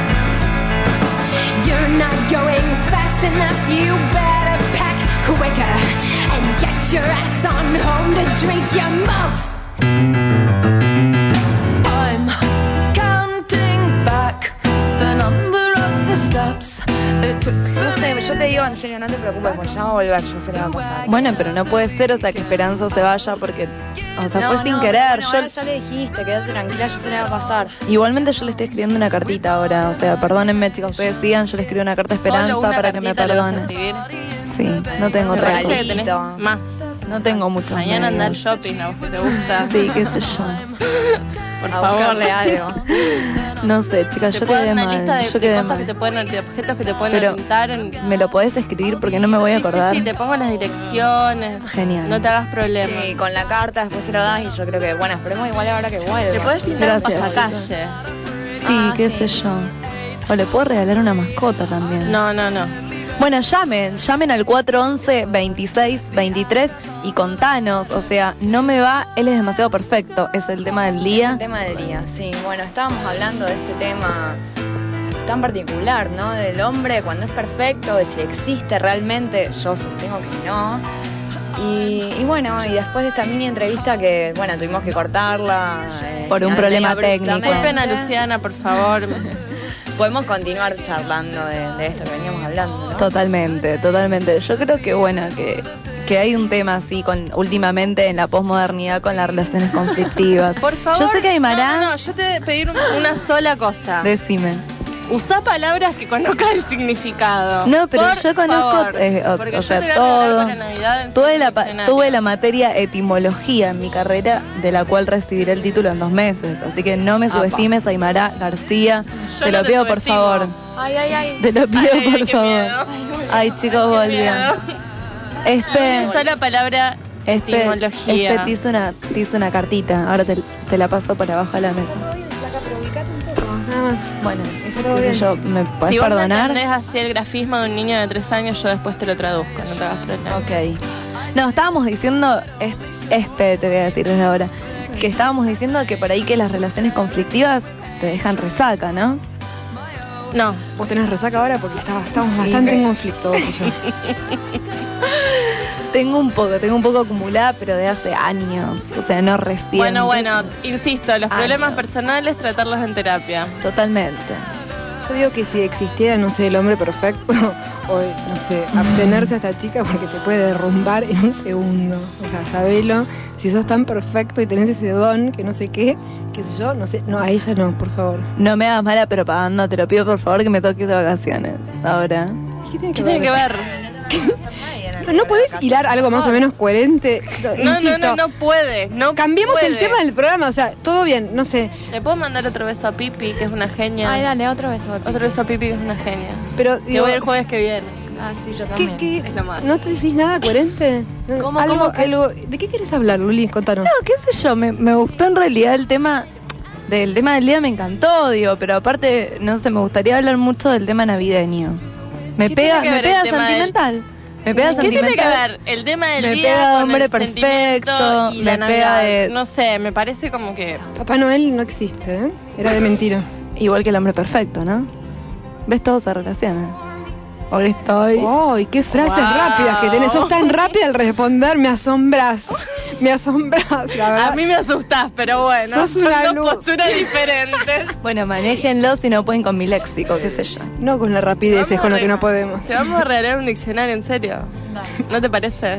You're not going fast enough, you better pack quicker and get your ass on home to drink your malt. I'm counting back the number of the steps it took. No sé, yo te digo en serio, no te preocupes, porque ya va a volver, yo sé le va a pasar. Bueno, pero no puede ser, o sea, que Esperanza se vaya porque, o sea, No, fue sin no, querer. bueno, yo ahora ya le dijiste, quédate tranquila, ya se le va a pasar. Igualmente yo le estoy escribiendo una cartita ahora, o sea, perdónenme chicos, ustedes sigan, yo le escribo una carta a Esperanza Solo una para que me cartita le vas a perdone. escribir. Sí, no tengo otra Parece cosa. que tenés más. No tengo mucho. Mañana andar shopping, a vos que te gusta. Sí, qué sé yo. por a favor. buscarle algo. No sé, chicas, Te yo puedo dar quedé una mal. lista de, yo de quedé cosas mal. que te pueden, de objetos que te pueden Pero orientar en... ¿me lo podés escribir? Porque no me voy a acordar. Sí, sí, te pongo las direcciones. Genial. No te hagas problema. Sí, con la carta después se lo das y yo creo que, bueno, esperemos igual ahora que vuelva. Te puedes pintar un Gracias, pasacalle. Sí, Ah, qué sí. sé yo. O le puedo regalar una mascota también. No, no, no. Bueno, llamen, llamen al cuatro once, veintiséis veintitrés y contanos, o sea, no me va, él es demasiado perfecto, es el tema del El día. tema del día, sí. Bueno, estábamos hablando de este tema tan particular, ¿no? Del hombre cuando es perfecto, de si existe realmente, yo sostengo que no. Y, y bueno, y después de esta mini entrevista que, bueno, tuvimos que cortarla. eh, Por un final problema medio técnico. abruptamente. Disculpen a Luciana, por favor. Podemos continuar charlando de, de esto que veníamos hablando, ¿no? Totalmente, totalmente. Yo creo que bueno, que, que hay un tema así con últimamente en la posmodernidad con las relaciones conflictivas. Por favor. Yo sé que Aymara, No, no, no, yo te voy a pedir un- una sola cosa. decime. Usá palabras que conozcas el significado. No, pero Por yo conozco, favor. eh, o, Porque o yo sea, te voy a regalar todo. para Navidad en Tuve la, pa- diccionario. tuve la materia etimología en mi carrera, de la cual recibiré el título en dos meses. Así que no me Apa. subestimes, Aymara García. Yo te no lo te pido, por subestimo. favor. Ay, ay, ay. Te lo pido, Ay, ay, por qué favor. miedo. Ay, chicos, volvió. Espe, Una sola palabra Espe, etimología. Espe, te hice una, te hice una cartita. Ahora te, te la paso por abajo de la mesa. Nada más. Bueno, Todo qué sé bien. yo, ¿me podés Si vos no perdonar? entendés así el grafismo de un niño de tres años, yo después te lo traduzco, no te hagas problema. Ok. No, estábamos diciendo, es, espe, te voy a decir desde ahora, que estábamos diciendo que por ahí que las relaciones conflictivas te dejan resaca, ¿no? No. Vos tenés resaca ahora porque estaba- estamos Sí. bastante en conflicto vos y yo. Tengo un poco, tengo un poco acumulada, pero de hace años, o sea, no recién. Bueno, bueno, insisto, los Años. problemas personales, tratarlos en terapia. Totalmente. Yo digo que si existiera, no sé, el hombre perfecto, o no sé, abstenerse a esta chica porque te puede derrumbar en un segundo. O sea, sabelo, si sos tan perfecto y tenés ese don, que no sé qué, qué sé yo, no sé, no, a ella no, por favor. No me hagas mala propaganda, te lo pido por favor que me toques de vacaciones. Ahora. ¿Qué tiene ¿Qué tiene que ver? No, ¿no podés hilar algo más o menos coherente? No, no, Insisto, no, no puede. No cambiemos puede. el tema del programa, o sea, todo bien, no sé, ¿Le puedo mandar otro beso a Pipi, que es una genia? Ay, dale, otro beso. Otro beso a Pipi, que es una genia. pero Que digo, voy el jueves que viene. Ah, sí, yo ¿qué, también. qué- Es lo más. ¿no te decís nada coherente? ¿Cómo, algo, cómo que- algo, ¿de qué quieres hablar, Luli? Contanos. No, qué sé yo, me, me gustó en realidad el tema del tema del día, me encantó, digo, pero aparte, no sé, me gustaría hablar mucho del tema navideño. Me ¿Qué pega, tiene que me ver el pega tema del- sentimental. Me pega ¿Qué tiene sentimental. que ver el tema del Me día pega con hombre el sentimiento perfecto, y me la pega Navidad? de- No sé, me parece como que... Papá Noel no existe, ¿eh? Era de mentira. Igual que el hombre perfecto, ¿no? ¿Ves? Todo se relaciona. Ahora estoy. ¡Ay, qué frases Wow. rápidas que tenés! Sos tan rápida al responder, me asombras. Me asombras, la verdad. A mí me asustás, pero bueno, Sos son una dos luz. posturas diferentes. Bueno, manéjenlo si no pueden con mi léxico, qué sé yo. No con la rapidez, es Vamos con a lo que re- no podemos. Te vamos a regalar un diccionario, en serio. ¿No te parece?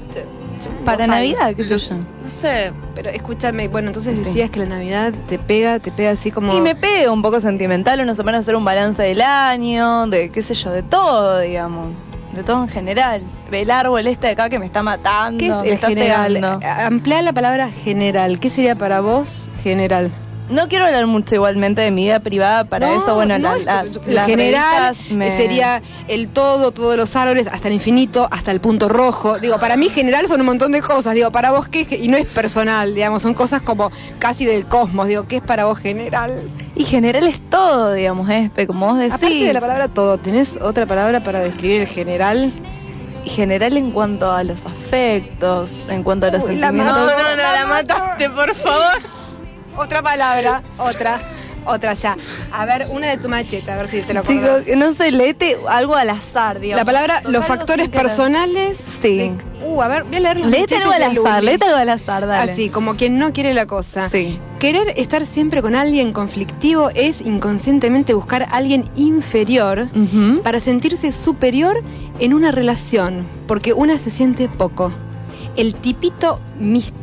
Para Vos Navidad, qué sé yo. No sé. Pero escúchame, bueno, entonces decías que la Navidad te pega, te pega así como... Y me pega un poco sentimental, uno se pone a hacer un balance del año, de qué sé yo, de todo, digamos. De todo en general. El árbol este de acá que me está matando. ¿Qué es me el está general? cegando. Amplía la palabra general. ¿Qué sería para vos general? No quiero hablar mucho igualmente de mi vida privada, para No, eso, bueno, no, la- esto- las, el las general revistas me- sería el todo, todos los árboles, hasta el infinito, hasta el punto rojo. Digo, para mí general son un montón de cosas. Digo, para vos qué es, y no es personal, digamos, son cosas como casi del cosmos. Digo, ¿qué es para vos general? Y general es todo, digamos, Espe, como vos decís. Aparte de la palabra todo, ¿tenés otra palabra para describir el general? Y general en cuanto a los afectos, en cuanto a los Uy, la No, sentimientos. no, no, la mataste, por favor. Otra palabra, otra, otra ya. A ver, una de tu macheta, a ver si te lo acordás. Chicos, no sé, léete algo al azar, digamos. La palabra, Tocar los algo factores sin querer. personales. Sí. de- uh, a ver, voy a leer los Léete algo al machetes de azar, Luli. léete algo al azar, dale. Así, como quien no quiere la cosa. Sí. Querer estar siempre con alguien conflictivo es inconscientemente buscar a alguien inferior Ujú. para sentirse superior en una relación, porque una se siente poco. El tipito místico.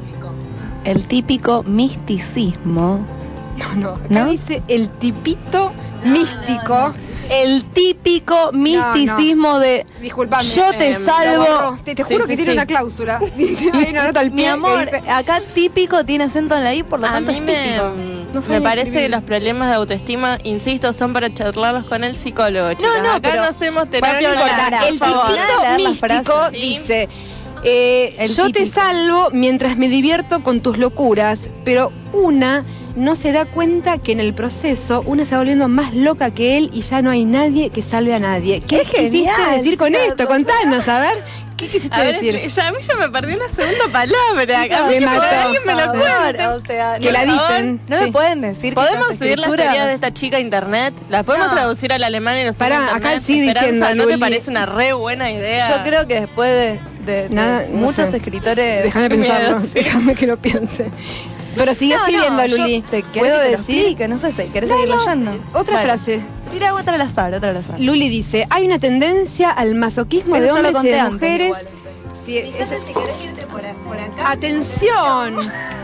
El típico misticismo. No, no, acá ¿No? dice el tipito místico. el típico misticismo no. de Disculpame, yo te eh, salvo. Te, te Sí, juro sí, que tiene sí. una cláusula. Hay una nota al pie Mi amor, que dice, acá típico tiene acento en la I, por lo A tanto mí es me, típico. No me sabe parece escribir. que los problemas de autoestima, insisto, son para charlarlos con el psicólogo, chicas. no, Acá pero- no hacemos Bueno, terapia no importa. oral, El por favor. tipito Leer las místico frases, ¿sí? dice, eh, El yo te típico. salvo mientras me divierto con tus locuras, pero una no se da cuenta que en el proceso una se va volviendo más loca que él y ya no hay nadie que salve a nadie. ¿Qué Es quisiste genial, decir con chicas, esto? Contanos, a ver. ¿Qué quisiste A ver, decir? ya, a mí ya me perdí la segunda palabra. Chicas, A mí me que mató. por alguien me lo Por favor, cuente. o sea, Que la no, dicen. No Sí. me pueden decir que ¿Podemos esas subir las escrituras- teorías de esta chica a internet? ¿Las podemos No. traducir al alemán y nos Pará, subimos a acá internet? sigue Esperanza, diciendo, ¿no te Luli. parece una re buena idea? Yo creo que después de, de- de Nada, no muchos sé. escritores. Déjame Miedo, pensarlo, sí. déjame que lo piense. Pero sigue No, escribiendo, no, yo- Luli. ¿te querés ¿Puedo que te lo decir? explique? No sé si querés No, seguir no. leyendo. Otra Dale. frase. Tira otra al azar, otra al azar. Luli dice, hay una tendencia al masoquismo Eso de yo lo hombres y conté de antes, mujeres. igual. Sí, ella- si querés irte por, por acá. Atención,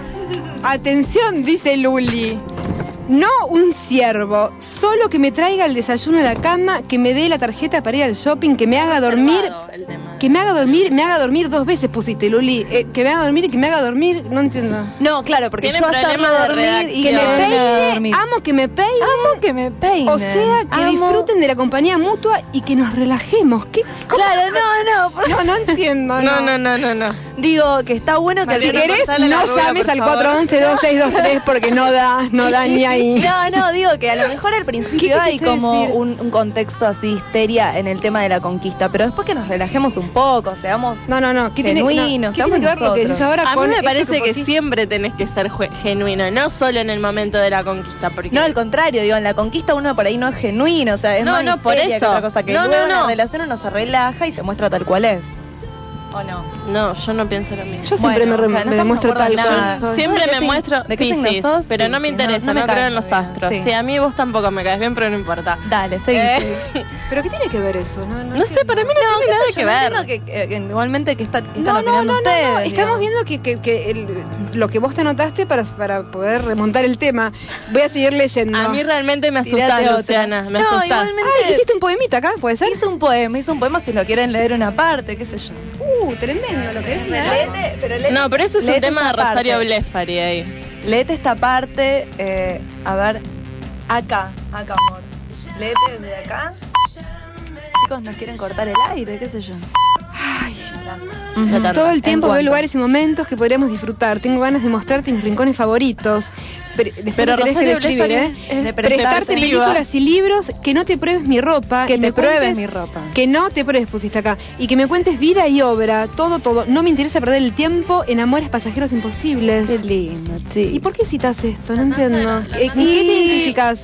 atención, dice Luli. No un siervo, solo que me traiga el desayuno a la cama, que me dé la tarjeta para ir al shopping, que me haga dormir, El tema. que me haga dormir, me haga dormir dos veces pusiste, Luli. Eh, que me haga dormir y que me haga dormir, no entiendo. No, claro, porque Tiene yo hacerlo problemas de dormir y redacción. Que me él haga peine, dormir. amo que me peine. Amo que me peinen. O sea, que Amo- disfruten de la compañía mutua y que nos relajemos. ¿Qué? ¿Cómo? Claro, no, no. por- No, no entiendo. No, no, no, no, no. Digo que está bueno que Si al- querés, Gonzalo, la no rubia, llames por al favor. cuatro once, dos seis dos tres porque no da, no da ni ahí. No, no, digo que a lo mejor al ¿Qué principio hay quisiste como decir? un, un contexto así histeria en el tema de la conquista, pero después que nos relajemos un poco, seamos No, no, no. ¿Qué tiene, no, genuinos, ¿qué tiene que ver lo que nosotros. decís ahora A con mí me esto parece que, pusiste? siempre tenés que ser jue- genuino, no solo en el momento de la conquista. Porque No, al contrario, digo, en la conquista uno por ahí no es genuino, o sea, es No, más no, por histeria eso. que otra cosa, que No, luego no, en la no. relación uno se relaja y se muestra tal cual es. ¿O no? No, yo no pienso lo mismo. Yo siempre Bueno, me, o sea, no me estamos demuestro de tal acuerdo en cual nada. soy. Siempre ¿De qué me signo- muestro de qué signo Piscis, sos? pero no me Piscis, interesa, no no, me creo caes en los muy bien. astros. Sí. Sí, a mí vos tampoco me caes bien, pero no importa. Dale, seguí. Eh, seguí. ¿Pero qué tiene que ver eso? No, no No sé, para mí no, tiene qué nada sé que yo, ver. no entiendo que, que- que igualmente que, está, que están No, no, opinando no, no, ustedes. no. Estamos digamos. viendo que, que, que el- lo que vos te anotaste para, para poder remontar el tema. Voy a seguir leyendo. A mí realmente me Tirate asustás, otra. Luciana, me No, asustás. igualmente- Ay, hiciste un poemita acá, ¿puede ser? Hice un poema, hice un poema si lo quieren leer una parte, qué sé yo. Uh, tremendo, ¿lo querés leer? Léete, pero léete- No, pero eso es un léete tema de esta Rosario parte. Blefari ahí. Léete esta parte, eh, a ver, acá, acá, amor. Léete desde acá. Chicos, nos quieren cortar el aire, qué sé yo. Ay, Tratando. todo el tiempo ¿En veo cuánto? lugares y momentos que podríamos disfrutar. Tengo ganas de mostrarte mis rincones favoritos. Pero, después Pero lo tenés que Rosario describir, Blefari ¿eh? es de Prestarte prestarse. películas y libros, que no te pruebes mi ropa. Que y te me pruebes cuentes- mi ropa. Que no te pruebes, pusiste acá. Y que me cuentes vida y obra, todo, todo. No me interesa perder el tiempo en amores pasajeros imposibles. Qué lindo, sí. ¿Y por qué citas esto? No entiendo. ¿En qué te Y- identificas?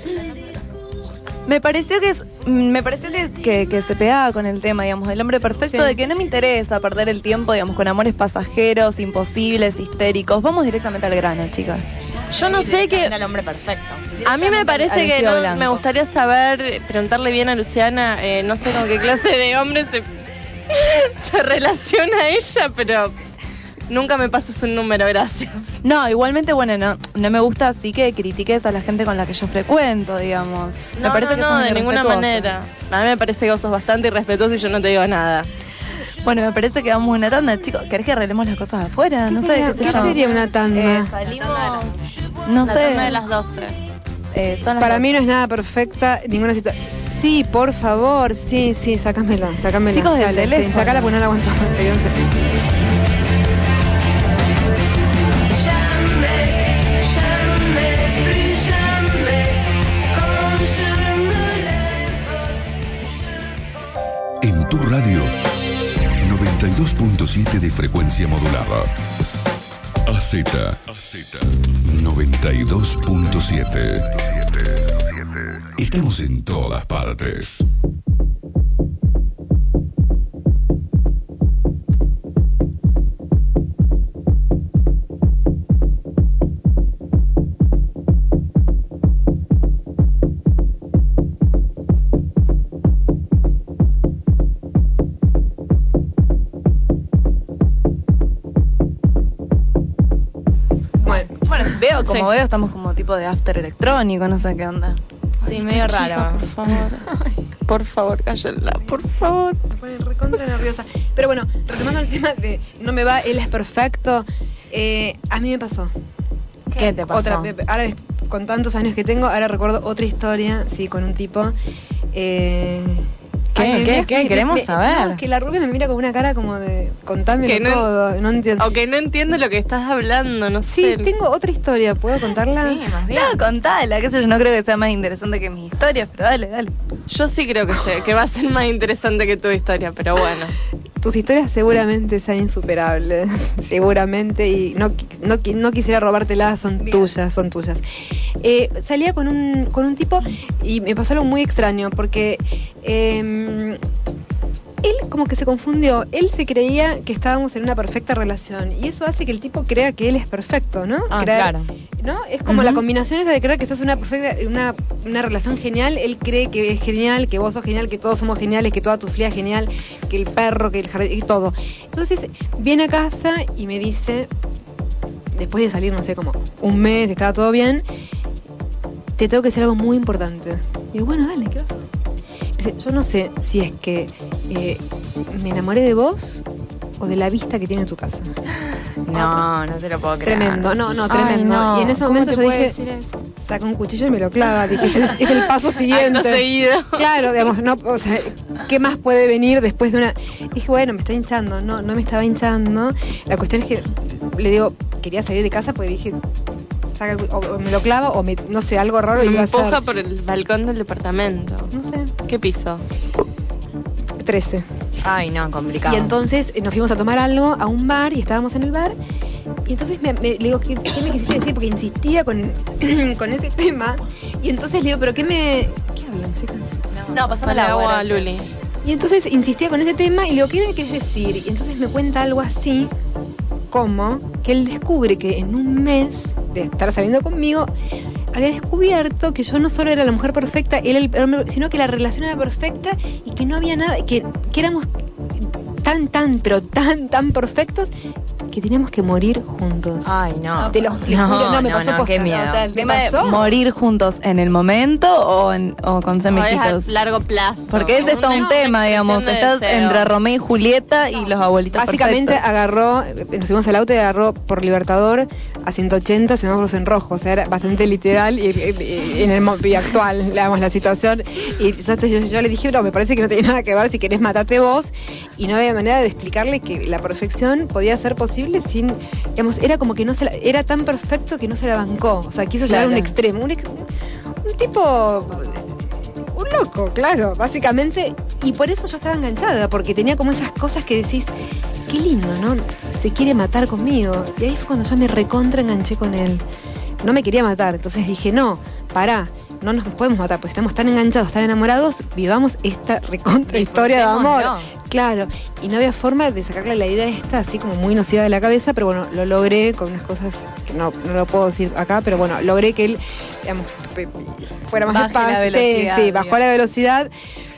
Me pareció que es, me pareció que, es- que, que se pegaba con el tema, digamos, del hombre perfecto, Sí. de que no me interesa perder el tiempo, digamos, con amores pasajeros, imposibles, histéricos. Vamos directamente al grano, chicas. Yo no sé qué... El hombre perfecto. A mí me parece Al que vestido no, blanco. me gustaría saber, preguntarle bien a Luciana, eh, no sé con qué clase de hombre se, se relaciona a ella, pero nunca me pases un número, gracias. No, igualmente, bueno, no, no me gusta así que critiques a la gente con la que yo frecuento, digamos. me No, parece no, que no, sos de ninguna irrespetuoso. manera. A mí me parece que vos sos bastante irrespetuoso y yo no te digo nada. Bueno, me parece que vamos a una tanda, chicos. ¿Querés que arreglemos las cosas afuera? No sé, sería, qué sé qué yo. sería una tanda? Eh, salimos. No La sé. tanda de las doce. Eh, son las Para dos. mí no es nada perfecta ninguna situación. Sí, por favor, sí, sí, sácamela, sácamela. Chicos del Dale, sí, teléfono. sácala porque no la aguanto más, Beyoncé. En tu radio, noventa y dos punto siete de frecuencia modulada. A Z, noventa y dos punto siete. Estamos en todas partes. Bueno, Bueno, veo, como Sí. veo, estamos como tipo de after electrónico, no sé qué onda. Sí, medio raro. Por favor. Por favor, cállenla, por favor. Me pone recontra nerviosa. Pero bueno, retomando el tema de no me va, él es perfecto. Eh, a mí me pasó. ¿Qué te pasó? Otra, ahora con tantos años que tengo, ahora recuerdo otra historia, sí, con un tipo. Eh, ¿Qué? ay, me ¿Qué? mira- ¿Qué? me- Queremos me- saber. No, es que la rubia me mira con una cara como de contame Que no- todo. No entiendo. O que no entiendo lo que estás hablando, no Sí, sé. tengo otra historia, ¿puedo contarla? Sí, más bien. No, contala, qué sé yo, no creo que sea más interesante que mis historias, pero dale, dale. Yo sí creo que, sé, que va a ser más interesante que tu historia, pero bueno. Tus historias seguramente sean insuperables, seguramente, y no, qui- no, qui- no quisiera robártelas, son Bien. tuyas, son tuyas. Eh, salía con un, con un tipo y me pasó algo muy extraño, porque eh, él como que se confundió, él se creía que estábamos en una perfecta relación, y eso hace que el tipo crea que él es perfecto, ¿no? Ah, Creer- claro. ¿no? Es como Ujú. la combinación esa de creer que estás en una perfecta, una, una relación genial, él cree que es genial, que vos sos genial, que todos somos geniales, que toda tu familia es genial, que el perro, que el jardín, y todo. Entonces viene a casa y me dice, después de salir, no sé, como un mes, estaba todo bien, te tengo que decir algo muy importante. Y digo, bueno, dale, ¿qué pasó? Dice, yo no sé si es que eh, me enamoré de vos o de la vista que tiene tu casa. No, no te lo puedo creer. Tremendo, no, no, Ay, tremendo. no. Y en ese ¿Cómo momento te yo puede dije, decir eso? saca un cuchillo y me lo clava. Dije, es el, es el paso siguiente. Acto seguido. Claro, digamos, no, o sea, ¿qué más puede venir después de una...? Dije, bueno, me está hinchando. No, no me estaba hinchando. La cuestión es que, le digo, quería salir de casa porque dije, saca el cu- o, o me lo clava o me, no sé, algo raro Me iba a empuja hacer. por el balcón del departamento. No sé, ¿Qué piso? trece. Ay, no, complicado. Y entonces eh, nos fuimos a tomar algo a un bar y estábamos en el bar. Y entonces me, me- le digo, ¿qué, qué me quisiste decir? Porque insistía con, con ese tema. Y entonces le digo, ¿pero qué me...? ¿Qué hablan, chicas? No, pasame Dale la agua, agua, Luli. Y entonces insistía con ese tema y le digo, ¿qué me quieres decir? Y entonces me cuenta algo así, como que él descubre que en un mes de estar saliendo conmigo, había descubierto que yo no solo era la mujer perfecta, él el hombre, sino que la relación era perfecta y que no había nada, que, que éramos tan, tan, pero tan, tan perfectos que teníamos que morir juntos. Ay, no. Te lo les No, juro, no, me no, pasó no, posta. qué miedo. O sea, el ¿Me tema de pasó? morir juntos en el momento o, en, o con O es semejitos. a largo plazo. Porque ese es todo un Una tema, digamos. expresión de Estás deseo. entre Romeo y Julieta y los abuelitos Básicamente perfectos. agarró, nos subimos al auto y agarró por Libertador a ciento ochenta semáforos en rojo, o sea, era bastante literal y, y- y en el mo- y actual, digamos, la situación. Y yo, yo, yo le dije, no, me parece que no tiene nada que ver, si querés matate vos. Y no había manera de explicarle que la perfección podía ser posible sin, digamos, era como que no se la- era tan perfecto que no se la bancó. O sea, quiso llegar a un Claro. extremo. Un, ex- un tipo... Un loco, claro, básicamente. Y por eso yo estaba enganchada, porque tenía como esas cosas que decís, qué lindo, ¿no? Se quiere matar conmigo. Y ahí fue cuando yo me recontra enganché con él. No me quería matar, entonces dije, no, pará, no nos podemos matar, porque estamos tan enganchados, tan enamorados, vivamos esta recontra historia de amor. Disfrutémoslo. Claro, y no había forma de sacarle la idea esta así como muy nociva de la cabeza, pero bueno, lo logré con unas cosas que no, no lo puedo decir acá, pero bueno, logré que él, digamos, pe- fuera más Baje la despacio. Sí, velocidad, sí, bajó digamos. la velocidad.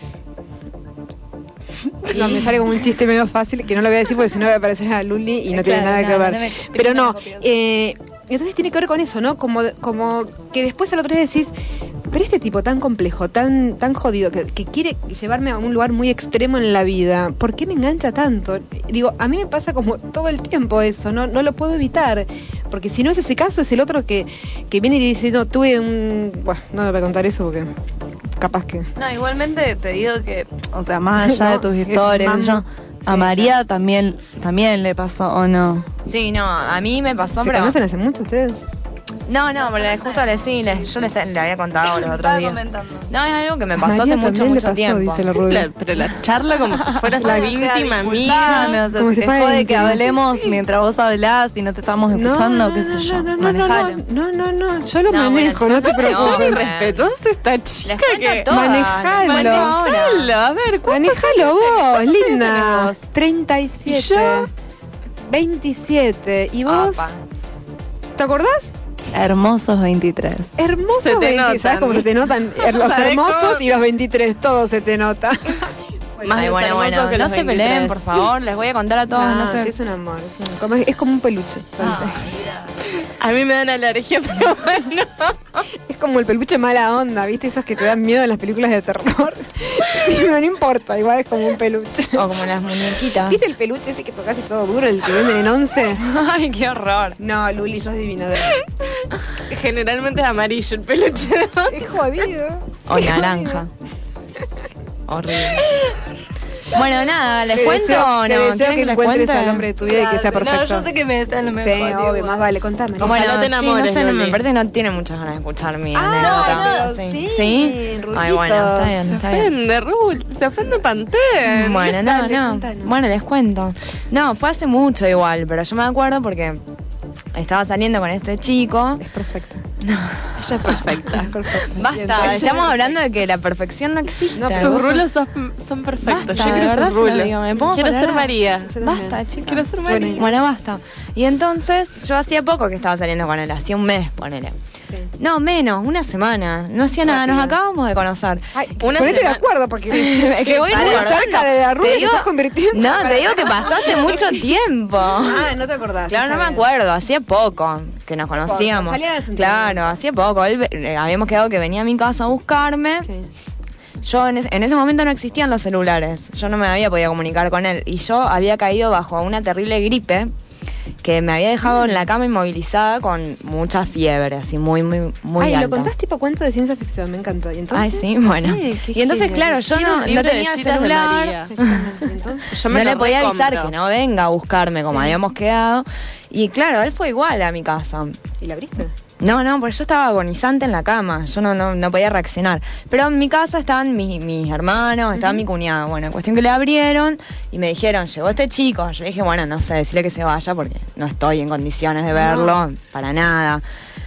No, me sale como un chiste medio fácil que no lo voy a decir porque si no voy a parecer a Luli y no tiene Claro, nada que no, ver. no me- Pero no, copioso. eh, entonces tiene que ver con eso, ¿no? Como, como que después al otro día decís, pero este tipo tan complejo, tan, tan jodido, que, que quiere llevarme a un lugar muy extremo en la vida, ¿por qué me engancha tanto? Digo, a mí me pasa como todo el tiempo eso, no, no lo puedo evitar. Porque si no es ese caso, es el otro que, que viene y dice, no, tuve un... Bueno, no me voy a contar eso porque capaz que... No, igualmente te digo que, o sea, más allá No, de tus es historias, mambo. yo, a Sí, María también, también le pasó, ¿o no? Sí, no, a mí me pasó, ¿Se pero... conocen hace mucho ustedes? No, no, pero justo le sí, le- yo les, le había contado los otros Estaba días. comentando. No, es algo que me A pasó María hace mucho, también le mucho pasó, tiempo. dice la Sí, rubia. la- pero la charla como si fuera La su íntima amiga. o sea, Como si si te fuera jode que íntima. hablemos mientras vos hablás y no te estamos escuchando, qué sé yo, no, no, no, manejalo. no, no, no, yo lo No, manejo, bueno, no te no, preocupes. no, Irrespetuosa esta chica Les cuento que... todas. Manejalo. les cuento ahora. Manejalo, a ver, ¿cuántos Manejalo vos, linda. tenés? treinta y siete. ¿Y yo? veintisiete. ¿Y vos? Apa. ¿Te acordás? Hermosos veintitrés. Hermosos Se te veinte. notan. ¿Sabes cómo se te notan? Los ¿Sabes hermosos cómo? y los veintitrés. Todo se te nota. Más Ay, los bueno, hermosos bueno, que no los se peleen, veintitrés. por favor, les voy a contar a todos, Ah, no sé. sí, es un amor. Es, un- como- es como un peluche. parece. A mí me dan alergia, pero bueno. Es como el peluche mala onda, ¿viste? Esos que te dan miedo en las películas de terror. Sí, no, no importa, igual es como un peluche. O como las muñequitas. ¿Viste el peluche ese que tocaste todo duro, el que venden en once? Ay, qué horror. No, Luli, sos divina. De Generalmente es amarillo el peluche. Es jodido. O naranja. Horrible. Bueno, nada, ¿les Te cuento deseo- o no? te deseo ¿Quieren que les encuentres cuente? al hombre de tu vida y que sea perfecto. No, yo sé que me está no me Sí, jodió, obvio, igual. más vale, contame. Bueno, Ojalá te sí, enamores, no sé, no, Luli. me parece que no tiene muchas ganas de escuchar mi Ah, anécdota. no, pero sí, ¿Sí? Ay, bueno, está bien, Se está bien. ofende, Rul. Se ofende Pantén. Bueno, no, Dale, no. contanos. Bueno, les cuento. No, fue hace mucho igual, pero yo me acuerdo porque estaba saliendo con este chico. Es perfecto. Ella es perfecta. Basta, estamos hablando de que la perfección no existe. No, pero Tus vos rulos son, son perfectos. Basta, Yo de quiero verdad ser se lo rulo. digo, ¿me pongo Quiero colorada? ser María. Basta, chicos. Quiero ser María. Bueno, basta. Y entonces, yo hacía poco que estaba saliendo con él, hacía un mes, ponele. Sí. No, menos, una semana. No hacía nada, nos Rápido. acabamos de conocer. Ay, Una ponete de semana- acuerdo porque Es que voy Pará, recordando. cerca de la rubia Te te digo- estás convirtiendo. No, te digo que pasó hace mucho tiempo. Ah, no te acordás. Claro, no está me bien. acuerdo, hacía poco que nos conocíamos. salían hace un Claro, tiempo. hacía poco. Él, eh, habíamos quedado que venía a mi casa a buscarme. Sí. Yo en, ese- en ese momento no existían los celulares. Yo no me había podido comunicar con él. Y yo había caído bajo una terrible gripe que me había dejado en la cama inmovilizada con mucha fiebre, así muy, muy, muy Ay, alta. lo contás tipo cuento de ciencia ficción, me encantó. ¿Y entonces? Ay, sí, bueno. Sí, qué Y entonces, genial. claro, yo Quiero no, un no libro de tenía citas de celular. María. Sí, yo también. Entonces, Yo No me le lo podía avisar recompro. que no venga a buscarme como habíamos quedado. Y claro, él fue igual a mi casa. ¿y la abriste? No, no, porque yo estaba agonizante en la cama, yo no, no, no podía reaccionar. Pero en mi casa estaban mis, mis hermanos, estaba mi cuñado. Bueno, cuestión que le abrieron y me dijeron, llegó este chico. Yo dije, bueno, no sé, decirle que se vaya porque no estoy en condiciones de verlo, para nada.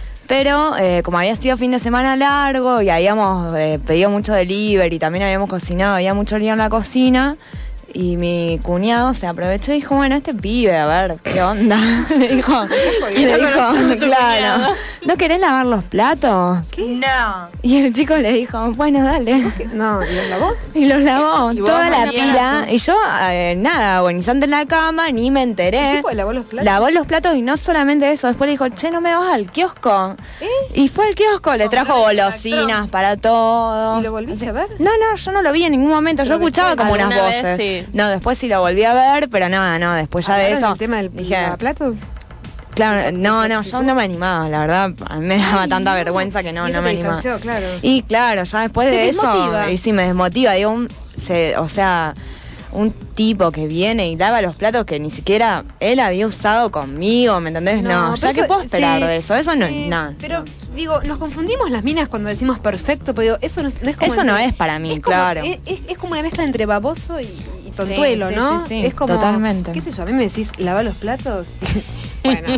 Pero eh, como había sido fin de semana largo y habíamos eh, pedido mucho delivery, también habíamos cocinado, había mucho lío en la cocina. Y mi cuñado se aprovechó y dijo, bueno, este pibe, a ver, ¿qué onda? Le dijo, y le dijo, claro, ¿no querés lavar los platos? No. Y el chico le dijo, bueno, dale. No, ¿y los lavó? Y los lavó, Y vos, toda la María. pila. Y yo, eh, nada, agonizante en la cama, ni me ¿El enteré. tipo lavó los platos? Lavó los platos y no solamente eso, después le dijo, che, ¿no me vas al kiosco? ¿Eh? Y fue al kiosco, le trajo golosinas para todo. ¿Y lo volviste a ver? No, no, yo no lo vi en ningún momento, yo Pero escuchaba después, como unas alguna vez, voces. sí. No, después sí lo volví a ver, pero nada, no, después ya de ¿Hablaron eso. del tema del dije, lavaplatos? claro, esa- no, esa no, yo actitud? no me animaba, la verdad, a mí me daba Ay, tanta no. vergüenza que no, Y eso no me te animaba. distanció, claro. Y claro, ya después Te de eso, desmotiva. y sí me desmotiva, digo, un, se, o sea, un tipo que viene y lava los platos que ni siquiera él había usado conmigo, ¿me entendés? No, pero ya que eso- puedo esperar sí, de eso, eso no sí, es nada. Pero, digo, nos confundimos las minas cuando decimos perfecto, pero digo, eso no, no es como... Eso no entre- es para mí, es como- claro. Es, es- es como una mezcla entre baboso y, y tontuelo, Sí, sí, ¿no? sí, sí, es como... totalmente. ¿Qué sé yo? A mí me decís, lava los platos. Bueno,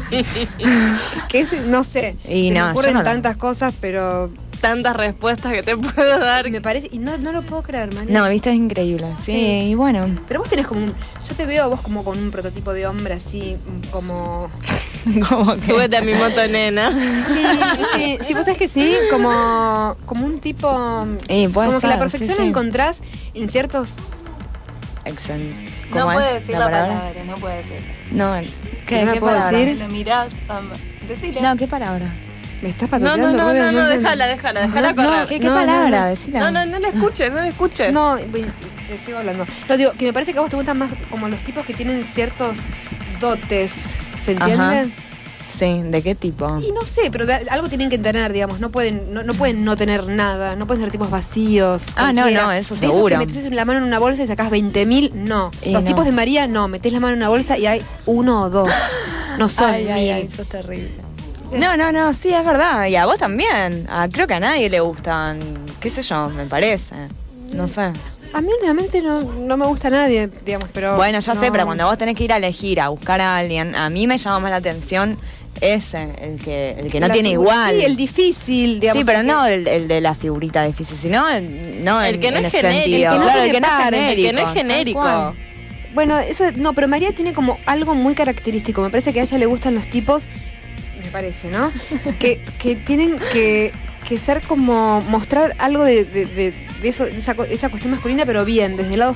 que es, no sé. Y se no, me ocurren yo no lo- tantas cosas, pero Tantas respuestas que te puedo dar. me parece... Y no, no lo puedo creer, María. No, viste, es increíble. Sí, Sí. y bueno. Pero vos tenés como un... Yo te veo a vos como con un prototipo de hombre así, como... Como que- Súbete a mi moto, nena. Sí, sí, sí, vos sabés que sí, como, como un tipo... Y puede como que la ser, perfección sí, la sí. encontrás en ciertos... Excelente. No ¿Cómo puede es decir la palabra, no puede decir. No, ¿qué, no la qué puedo palabra? decir? Lo mirás, um, decile. No, ¿qué palabra? ¿Me estás No, no, patoteando? no, Rubén? no, no, entiendo. déjala, déjala, déjala No, no, correr. ¿Qué, qué no, no, palabra? no. Decila. No, no, no la escuches, no la escuches. No, voy- te sigo hablando. No, digo, que me parece que a vos te gustan más como los tipos que tienen ciertos dotes, ¿se entiende? Ajá. Sí, ¿de qué tipo? Y no sé, pero de- algo tienen que tener, digamos, no pueden no, no pueden no tener nada, no pueden ser tipos vacíos. Ah, no, cualquiera. no, eso De esos seguro. que metes la mano en una bolsa y sacás veinte mil, no. Y Los no. tipos de María, no, metés la mano en una bolsa y hay uno o dos, no son Ay, mil. ay, ay, eso es terrible. No, no, no, sí, es verdad. Y a vos también. A- creo que a nadie le gustan, qué sé yo, me parece. No sé. A mí últimamente no, no me gusta nadie, digamos, pero... Bueno, ya sé, no. pero cuando vos tenés que ir a elegir, a buscar a alguien, a mí me llama más la atención ese, el que, el que no La tiene figura- igual. Sí, el difícil, digamos. Sí, pero el que- no el, el de la figurita difícil, sino el, no El en- que no en es ese genérico. sentido. El que no Claro, tiene el que no es par, el que genérico. Que no es tal genérico. cual. Bueno, eso, no, pero María tiene como algo muy característico. Me parece que a ella le gustan los tipos, me parece, ¿no? que, que tienen que, que ser como mostrar algo de, de, de- de eso, de esa, co- esa cuestión masculina, pero bien, desde el lado fe-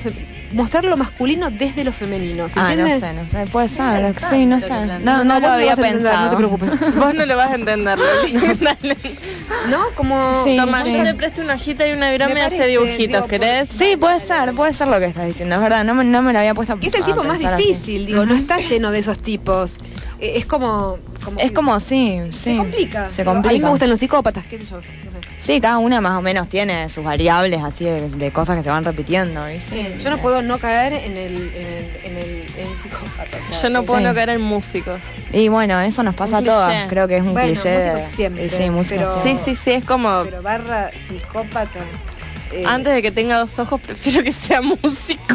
mostrar lo masculino desde lo femenino. ¿Se Ah, no entiende? sé, no sé, puede ser, sí, no sé. No, no, No, lo vos había vas a entender, pensado. no te preocupes. Vos no lo vas a entender, Luli. Dale. ¿No? Como... Sí, Toma, sí. yo te presto una hojita y una virome y hace parece, dibujitos, digo, ¿querés? Sí, puede ser, puede ser lo que estás diciendo, es verdad, no me, no me lo había puesto a Es el a tipo más pensar así. difícil, digo, no está lleno de esos tipos. Eh, Es como... como Es que como, sí, sí. Se complica. Se Digo, complica. A mí me gustan los psicópatas, qué sé yo. No sé. Sí, cada una más o menos tiene sus variables así de, de cosas que se van repitiendo, ¿viste? Yo no puedo no caer en el, en el, en el, en el psicópata. o sea, Yo no puedo Sí. no caer en músicos. Y bueno, eso nos pasa a Un todas, cliché. creo que es un Bueno, cliché. de- músicos siempre, y sí, músicos pero- Sí, sí, sí, es como... Pero barra psicópata. eh, Antes de que tenga dos ojos, prefiero que sea músico.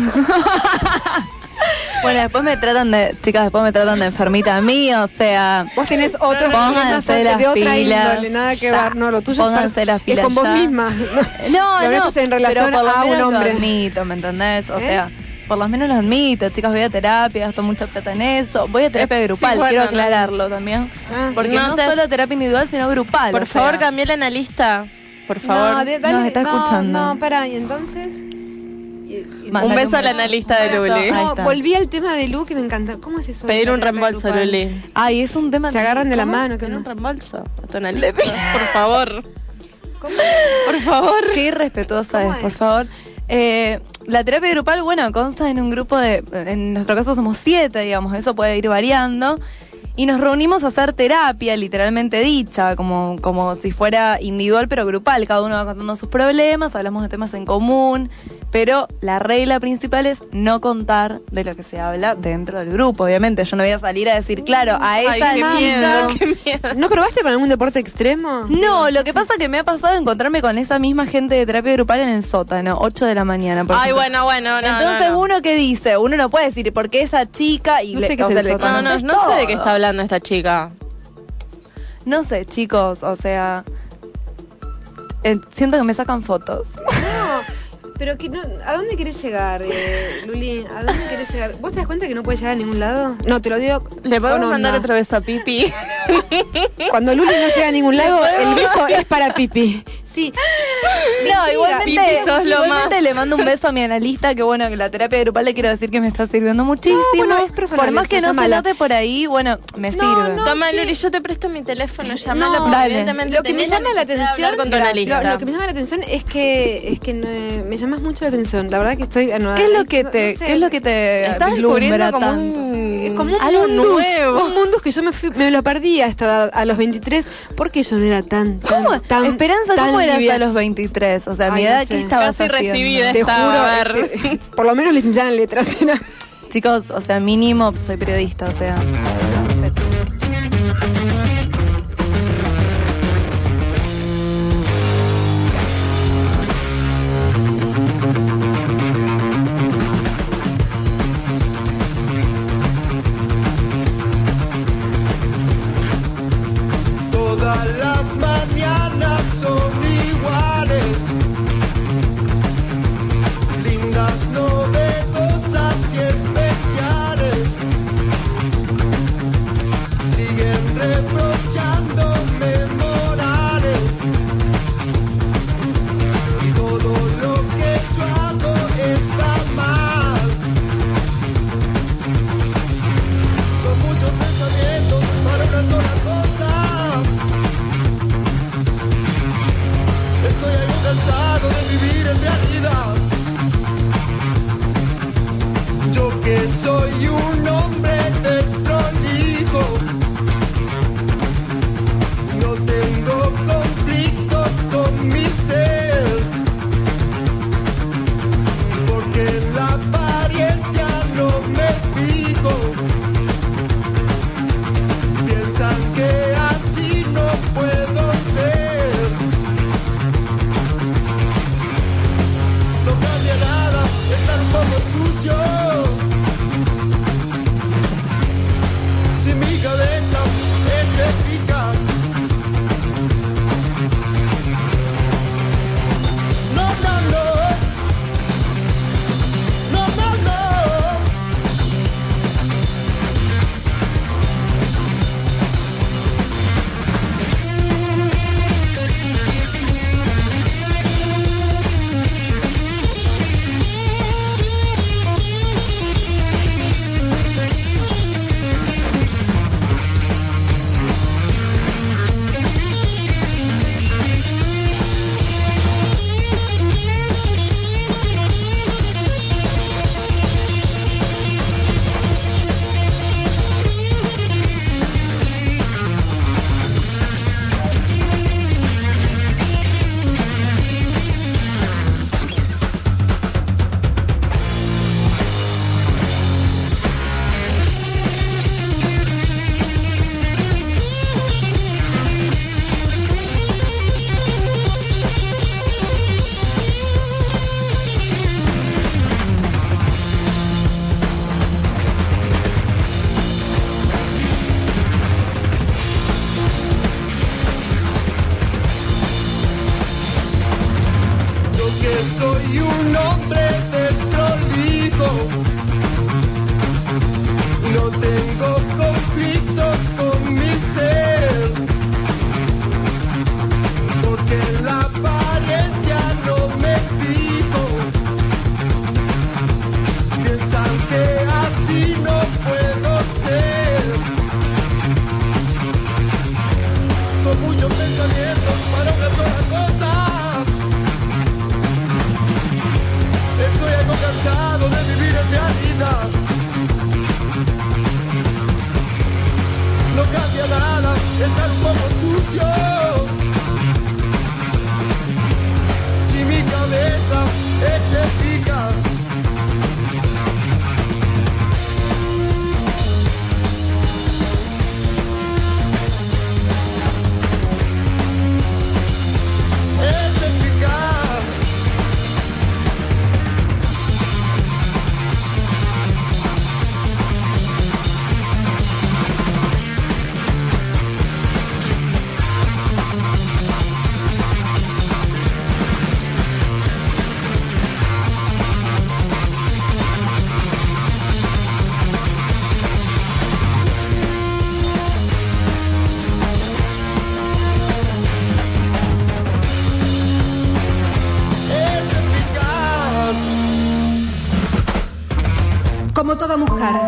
Bueno, después me tratan de, chicas, después me tratan de enfermita a mí, o sea... Vos tenés otros Pónganse problemas las de otra pilas, índole, nada que ya. ver. No, lo tuyo Pónganse es, par- las es pilas con vos ya. misma. No, Lo no, eso es en relación pero por lo a un menos hombre. lo admito, ¿me entendés? O ¿Eh? sea, por lo menos lo admito, chicas, voy a terapia, gasto mucha plata en eso. Voy a terapia Eh, grupal, sí, bueno, quiero no. aclararlo también. Ah, Porque no no, te- solo terapia individual, sino grupal. Por o sea. favor, cambié la analista. Por favor. No, de- dale, Nos está no, escuchando. No, pará, y entonces. Y- y- Mándale Un beso un a la beso. analista de Ahí Luli. No, está. volví al tema de Lu que me encanta. ¿Cómo es eso? de Pedir la un terapia reembolso, grupal? Luli. Ay, es un tema... Se agarran de la ¿Cómo? mano. Pedir ¿qué un no? reembolso a tu analista. Por favor. ¿Cómo? Por favor. Qué irrespetuosa ¿Cómo es, por es? favor. Eh, la terapia grupal, bueno, consta en un grupo de, en nuestro caso somos siete, digamos, eso puede ir variando. Y nos reunimos a hacer terapia, literalmente dicha, como, como si fuera individual pero grupal. Cada uno va contando sus problemas, hablamos de temas en común, pero la regla principal es no contar de lo que se habla dentro del grupo. Obviamente, yo no voy a salir a decir, claro, a Ay, esa qué chica... miedo, qué miedo. ¿No probaste con algún deporte extremo? No, lo que pasa es que me ha pasado encontrarme con esa misma gente de terapia grupal en el sótano, ocho de la mañana. por Ay, ejemplo. bueno, bueno, no, Entonces no, no. uno que dice, uno no puede decir porque esa chica y No le, sé qué o es sea, el le sótano. No, no, conoces no sé de todo. qué está hablando esta chica. No sé, chicos, o sea, eh, siento que me sacan fotos. No, pero que no, ¿a dónde querés llegar, eh, Luli? ¿A dónde querés llegar? ¿Vos te das cuenta que no puedes llegar a ningún lado? No, te lo digo. ¿Le podemos con mandar onda. otro beso a Pipi? Cuando Luli no llega a ningún lado, el beso es para Pipi. Sí. No, igualmente, Pipi, sos lo igualmente más. le mando un beso a mi analista, que bueno, que la terapia grupal le quiero decir que me está sirviendo muchísimo. No, bueno, es personal Por más eso, que no se llámala. note por ahí, bueno, me No, sirve. no. Toma, sí. Luli, yo te presto mi teléfono, llamalo, No, porque dale. evidentemente Lo que me tenés llama la necesidad de atención, hablar con tu analista. lo, lo que me llama la atención es que es que no, me llamas mucho la atención. La verdad que estoy anodada. ¿Qué es lo que No- te, no sé. qué es lo que te Estás vislumbra descubriendo como tanto? un, Es como un algo mundus, nuevo. un mundus que yo me fui, me lo perdí hasta edad, a los veintitrés, porque yo no era tan, tan, ¿Cómo? tan Esperanza, tan ¿cómo eras liviana. a los veintitrés? O sea, mi Ay, edad, no sé. ¿qué estabas Casi haciendo? recibida. Te Estaba, juro, a ver. este, por lo menos licenciada en letras. era. Chicos, o sea, mínimo soy periodista, o sea. respeto. Todas las mañanas son iguales, lindas, novedosas y especiales. Siguen reprochándome morales, y todo lo que yo hago está mal. Son muchos pensamientos para una sola cosa.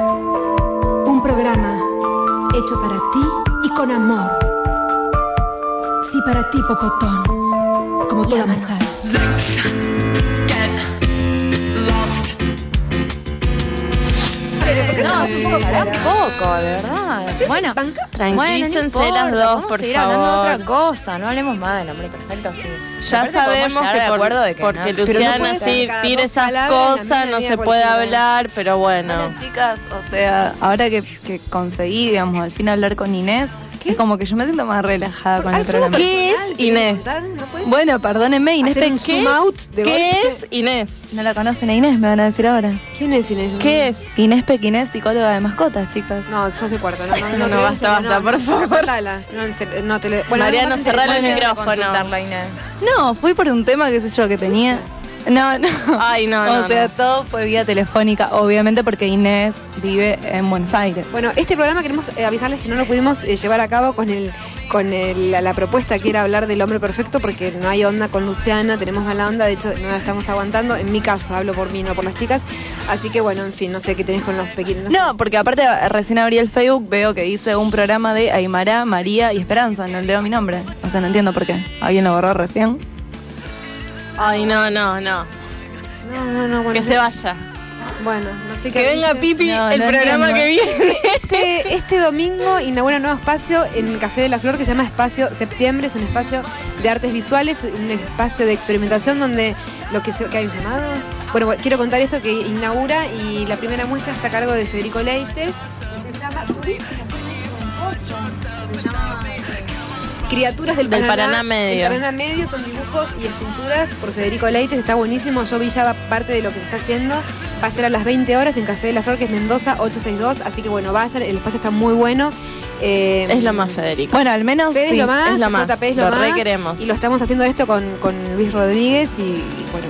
Un programa hecho para ti y con amor. Sí, para ti, Popotón, como toda mujer. No, es un poco para un poco, de verdad. Bueno, Tranquilícense bueno, no las importa, dos, vamos por a seguir hablando de favor. otra cosa, no hablemos más del hombre perfecto, sí. Ya Aparte, podemos sabemos llegar que al por- acuerdo de que porque no. Pero no Luciana puede sí sacar tira dos esas palabras, la cosas, mina no diga se puede cualquiera. hablar, pero bueno. Bueno, chicas, o sea, ahora que, que conseguí, digamos, al fin hablar con Inés, es como que yo me siento más relajada con el programa. ¿Qué es Inés? Bueno, perdónenme, Inés, Hacer un ¿qué zoom es? out de ¿Qué golpe. es Inés? ¿No la conocen a Inés? Me van a decir ahora. ¿Quién es Inés? ¿Qué es? Inés Pequinés, psicóloga de mascotas, chicas. No, sos de cuarto, no, no, No, te no, lo- en basta, serio, basta, no, por no, favor. cortala. No, en serio, no te lo- bueno, Mariano, algo más cerrale el interesante. micrófono. Consultarla, Inés. No, fui por un tema, qué sé yo, que tenía. No, no. Ay, no, O no, sea, no. todo fue vía telefónica, obviamente porque Inés vive en Buenos Aires. Bueno, este programa queremos eh, avisarles que no lo pudimos eh, llevar a cabo con el con el- la, la propuesta que era hablar del hombre perfecto porque no hay onda con Luciana, tenemos mala onda, de hecho no la estamos aguantando. En mi caso, hablo por mí, no por las chicas. Así que bueno, en fin, no sé qué tenés con los pequeños. No, porque aparte recién abrí el Facebook, veo que dice un programa de Aymara, María y Esperanza, no leo mi nombre. O sea, no entiendo por qué. ¿Alguien lo borró recién? Ay, no, no, no. No, no, no, bueno. Que sí. se vaya. Bueno, no sé qué. Que venga dice. Pipi No, el no programa entiendo. que viene. Este, este domingo inaugura un nuevo espacio en el Café de la Flor que se llama Espacio Septiembre. Es un espacio de artes visuales, un espacio de experimentación donde lo que se que hay un llamado. Bueno, quiero contar esto que inaugura y la primera muestra está a cargo de Federico Leites. Se llama ¿Tuviste que hacer un Se llama Criaturas del, Del Paraná, Paraná Medio. del Paraná Medio son dibujos y esculturas por Federico Leites, está buenísimo. Yo vi ya parte de lo que está haciendo. Va a ser a las veinte horas en Café de la Flor, que es Mendoza ochocientos sesenta y dos. Así que bueno, vayan, el espacio está muy bueno. Eh, Es lo más, Federico. Bueno, al menos Fede es sí. lo más, es lo más. J P es lo, Lo más. re queremos. Y lo estamos haciendo esto con, con Luis Rodríguez y, y bueno.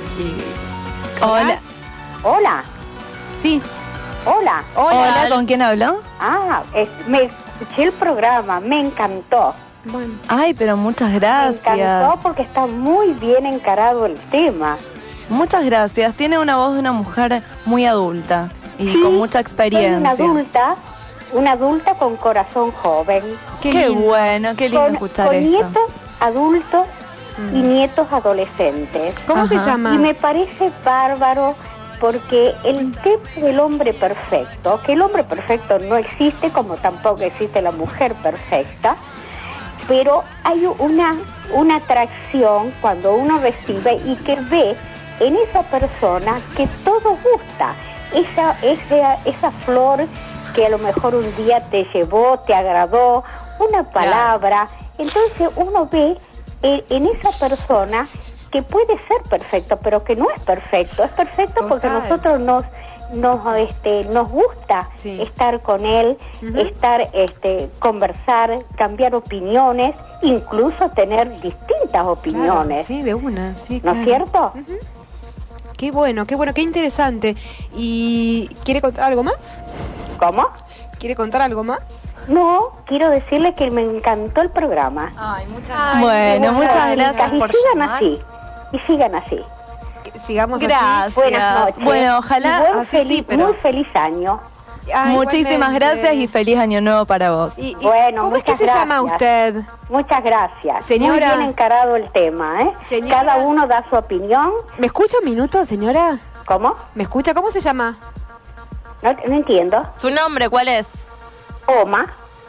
y- Hola. Hola, Sí. hola. Hola, ¿con quién hablo? Ah, es- me escuché el programa, me encantó. Bueno. Ay, pero muchas Me gracias. encantó porque está muy bien encarado el tema. Muchas gracias. Tiene una voz de una mujer muy adulta y Sí, con mucha Soy experiencia. una adulta, una adulta con corazón joven. Qué, Qué lindo. bueno, qué lindo con, escuchar con esto. nietos adultos y nietos adolescentes. ¿Cómo se Ajá. llama? Y me parece bárbaro porque el tema del hombre perfecto, que el hombre perfecto no existe como tampoco existe la mujer perfecta, pero hay una, una atracción cuando uno recibe y que ve en esa persona que todo gusta, esa, esa, esa flor que a lo mejor un día te llevó, te agradó, una palabra, entonces uno ve en, en esa persona que puede ser perfecto, pero que no es perfecto, es perfecto porque Total. nosotros nos nos este nos gusta Sí. estar con él, Ujú. estar este conversar, cambiar opiniones, incluso tener distintas Claro, opiniones, sí, de una, sí. ¿no es claro. cierto? Ujú. Qué bueno, qué bueno, qué interesante. ¿Y quiere contar algo más? ¿Cómo? ¿Quiere contar algo más? No, quiero decirle que me encantó el programa. Ay, muchas Ay, Bueno, qué muchas bueno. gracias y por sigan llamar. así, y sigan así. Sigamos así. Gracias. Buenas noches. Bueno, ojalá Y buen así feliz, sí, pero muy feliz año. Ah, muchísimas igualmente. gracias y feliz año nuevo para vos. Y- y Bueno, ¿Cómo es que muchas se llama gracias. usted? Muchas gracias. Señora. Muy bien encarado el tema, ¿eh? Señora. Cada uno da su opinión. ¿Me escucha un minuto, señora? ¿Cómo? ¿Me escucha? ¿Cómo se llama? No, no entiendo. ¿Su nombre cuál es? Oma.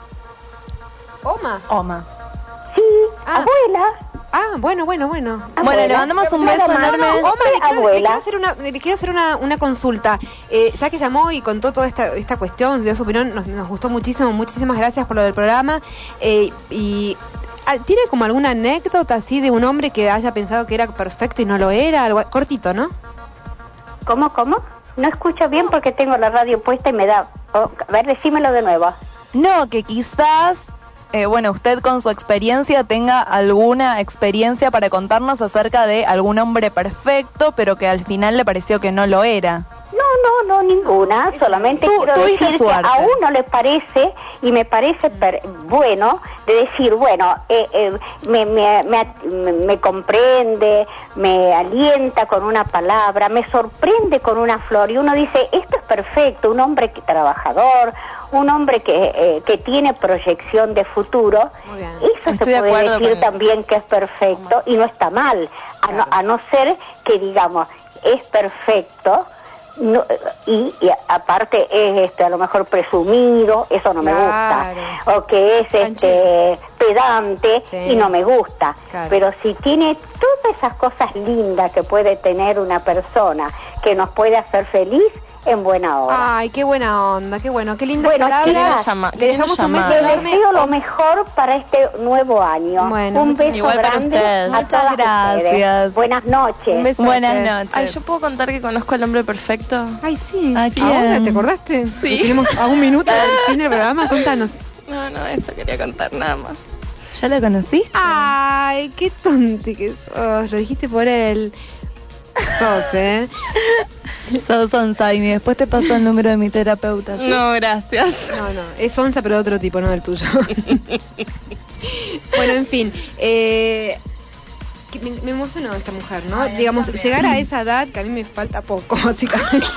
Oma. Oma. Sí, Ah. abuela. Ah, bueno, bueno, bueno. Bueno, Abuela. le mandamos un Nada beso más. enorme. No, no, Oma, le quiero, le abuela. quiero hacer una, le quiero hacer una, una consulta. Eh, ya que llamó y contó toda esta, esta cuestión, dio su opinión, nos, nos gustó muchísimo. Muchísimas gracias por lo del programa. Eh, y ah, ¿tiene como alguna anécdota así de un hombre que haya pensado que era perfecto y no lo era? Algo cortito, ¿no? ¿Cómo, cómo? No escucho bien porque tengo la radio puesta y me da... Oh, a ver, decímelo de nuevo. No, que quizás, eh, bueno, usted con su experiencia tenga alguna experiencia para contarnos acerca de algún hombre perfecto, pero que al final le pareció que no lo era. No, no, no, ninguna. Solamente Tú- quiero tuviste decir que suerte. a uno le parece, y me parece per- bueno, de decir, bueno, eh, eh, me, me, me, me comprende, me alienta con una palabra, me sorprende con una flor, y uno dice, esto es perfecto, un hombre que, trabajador, un hombre que, eh, que tiene proyección de futuro. Eso Estoy de se puede acuerdo decir con- también que es perfecto, y no está mal, a, no, a no ser que digamos, es perfecto, no, y, y aparte es este a lo mejor presumido, eso no me gusta, o que es este pedante y no me gusta, Claro. pero si tiene todas esas cosas lindas que puede tener una persona que nos puede hacer feliz, en buena hora. Ay, qué buena onda, qué bueno, qué linda Bueno, palabra. chicas, Le dejamos un beso les enorme. deseo lo mejor para este nuevo año. Bueno, un muchas beso Igual para grande ustedes. a Muchas todas gracias. ustedes. Buenas noches. Un beso. Buenas Besote. noches. Ay, ¿yo puedo contar que conozco al hombre perfecto? Ay, sí. ¿A quién? ¿Ahora te acordaste? Sí. Tenemos a un minuto del fin del programa, contanos. No, no, eso quería contar nada más. ¿Ya lo conociste? Ay, qué tonti que sos. Lo dijiste por él. Sos, ¿eh? Sos onza y después te paso el número de mi terapeuta. ¿sí? No, gracias. No, no. Es onza, pero de otro tipo, no del tuyo. Bueno, en fin. Eh, que me, me emocionó esta mujer, ¿no? Digamos, llegar a esa edad, que a mí me falta poco, básicamente.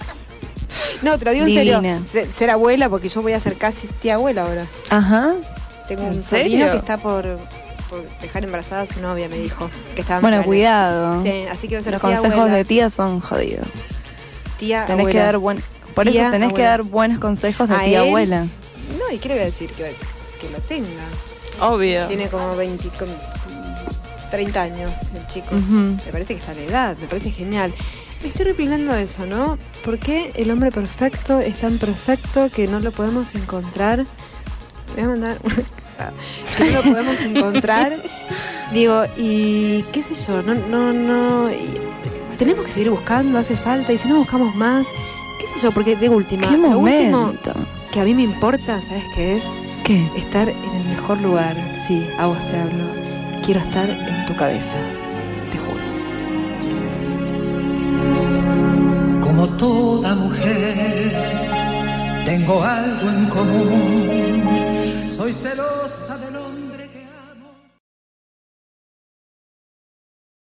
No, te lo digo en Divina. serio. Ser, ser abuela, porque yo voy a ser casi tía abuela ahora. Ajá. Tengo ¿En un serio? sobrino que está por, por dejar embarazada a su novia, me dijo. Que estaba en Bueno, planes. cuidado. Sí, así que voy a ser Los tía consejos abuela. de tía son jodidos. Tía Tenés abuela. que dar buen... Por Tía eso tenés que abuela. dar buenos consejos de ¿A tía él? abuela. No, ¿y qué le voy a decir? Que, que lo tenga. Obvio. Tiene como veinte, con treinta años el chico. Ujú. Me parece que está en edad, me parece genial. Me estoy replicando eso, ¿no? ¿Por qué el hombre perfecto es tan perfecto que no lo podemos encontrar? Me voy a mandar una cosa. Que no lo podemos encontrar. Digo, y qué sé yo, no, no, no. y tenemos que seguir buscando, hace falta, y si no buscamos más, qué sé yo, porque de última, ¿Qué lo último momento? que a mí me importa, ¿sabes qué es? ¿Qué? Estar en el mejor lugar. Sí, a vos te hablo. Quiero estar en tu cabeza, te juro. Como toda mujer, tengo algo en común. Soy celosa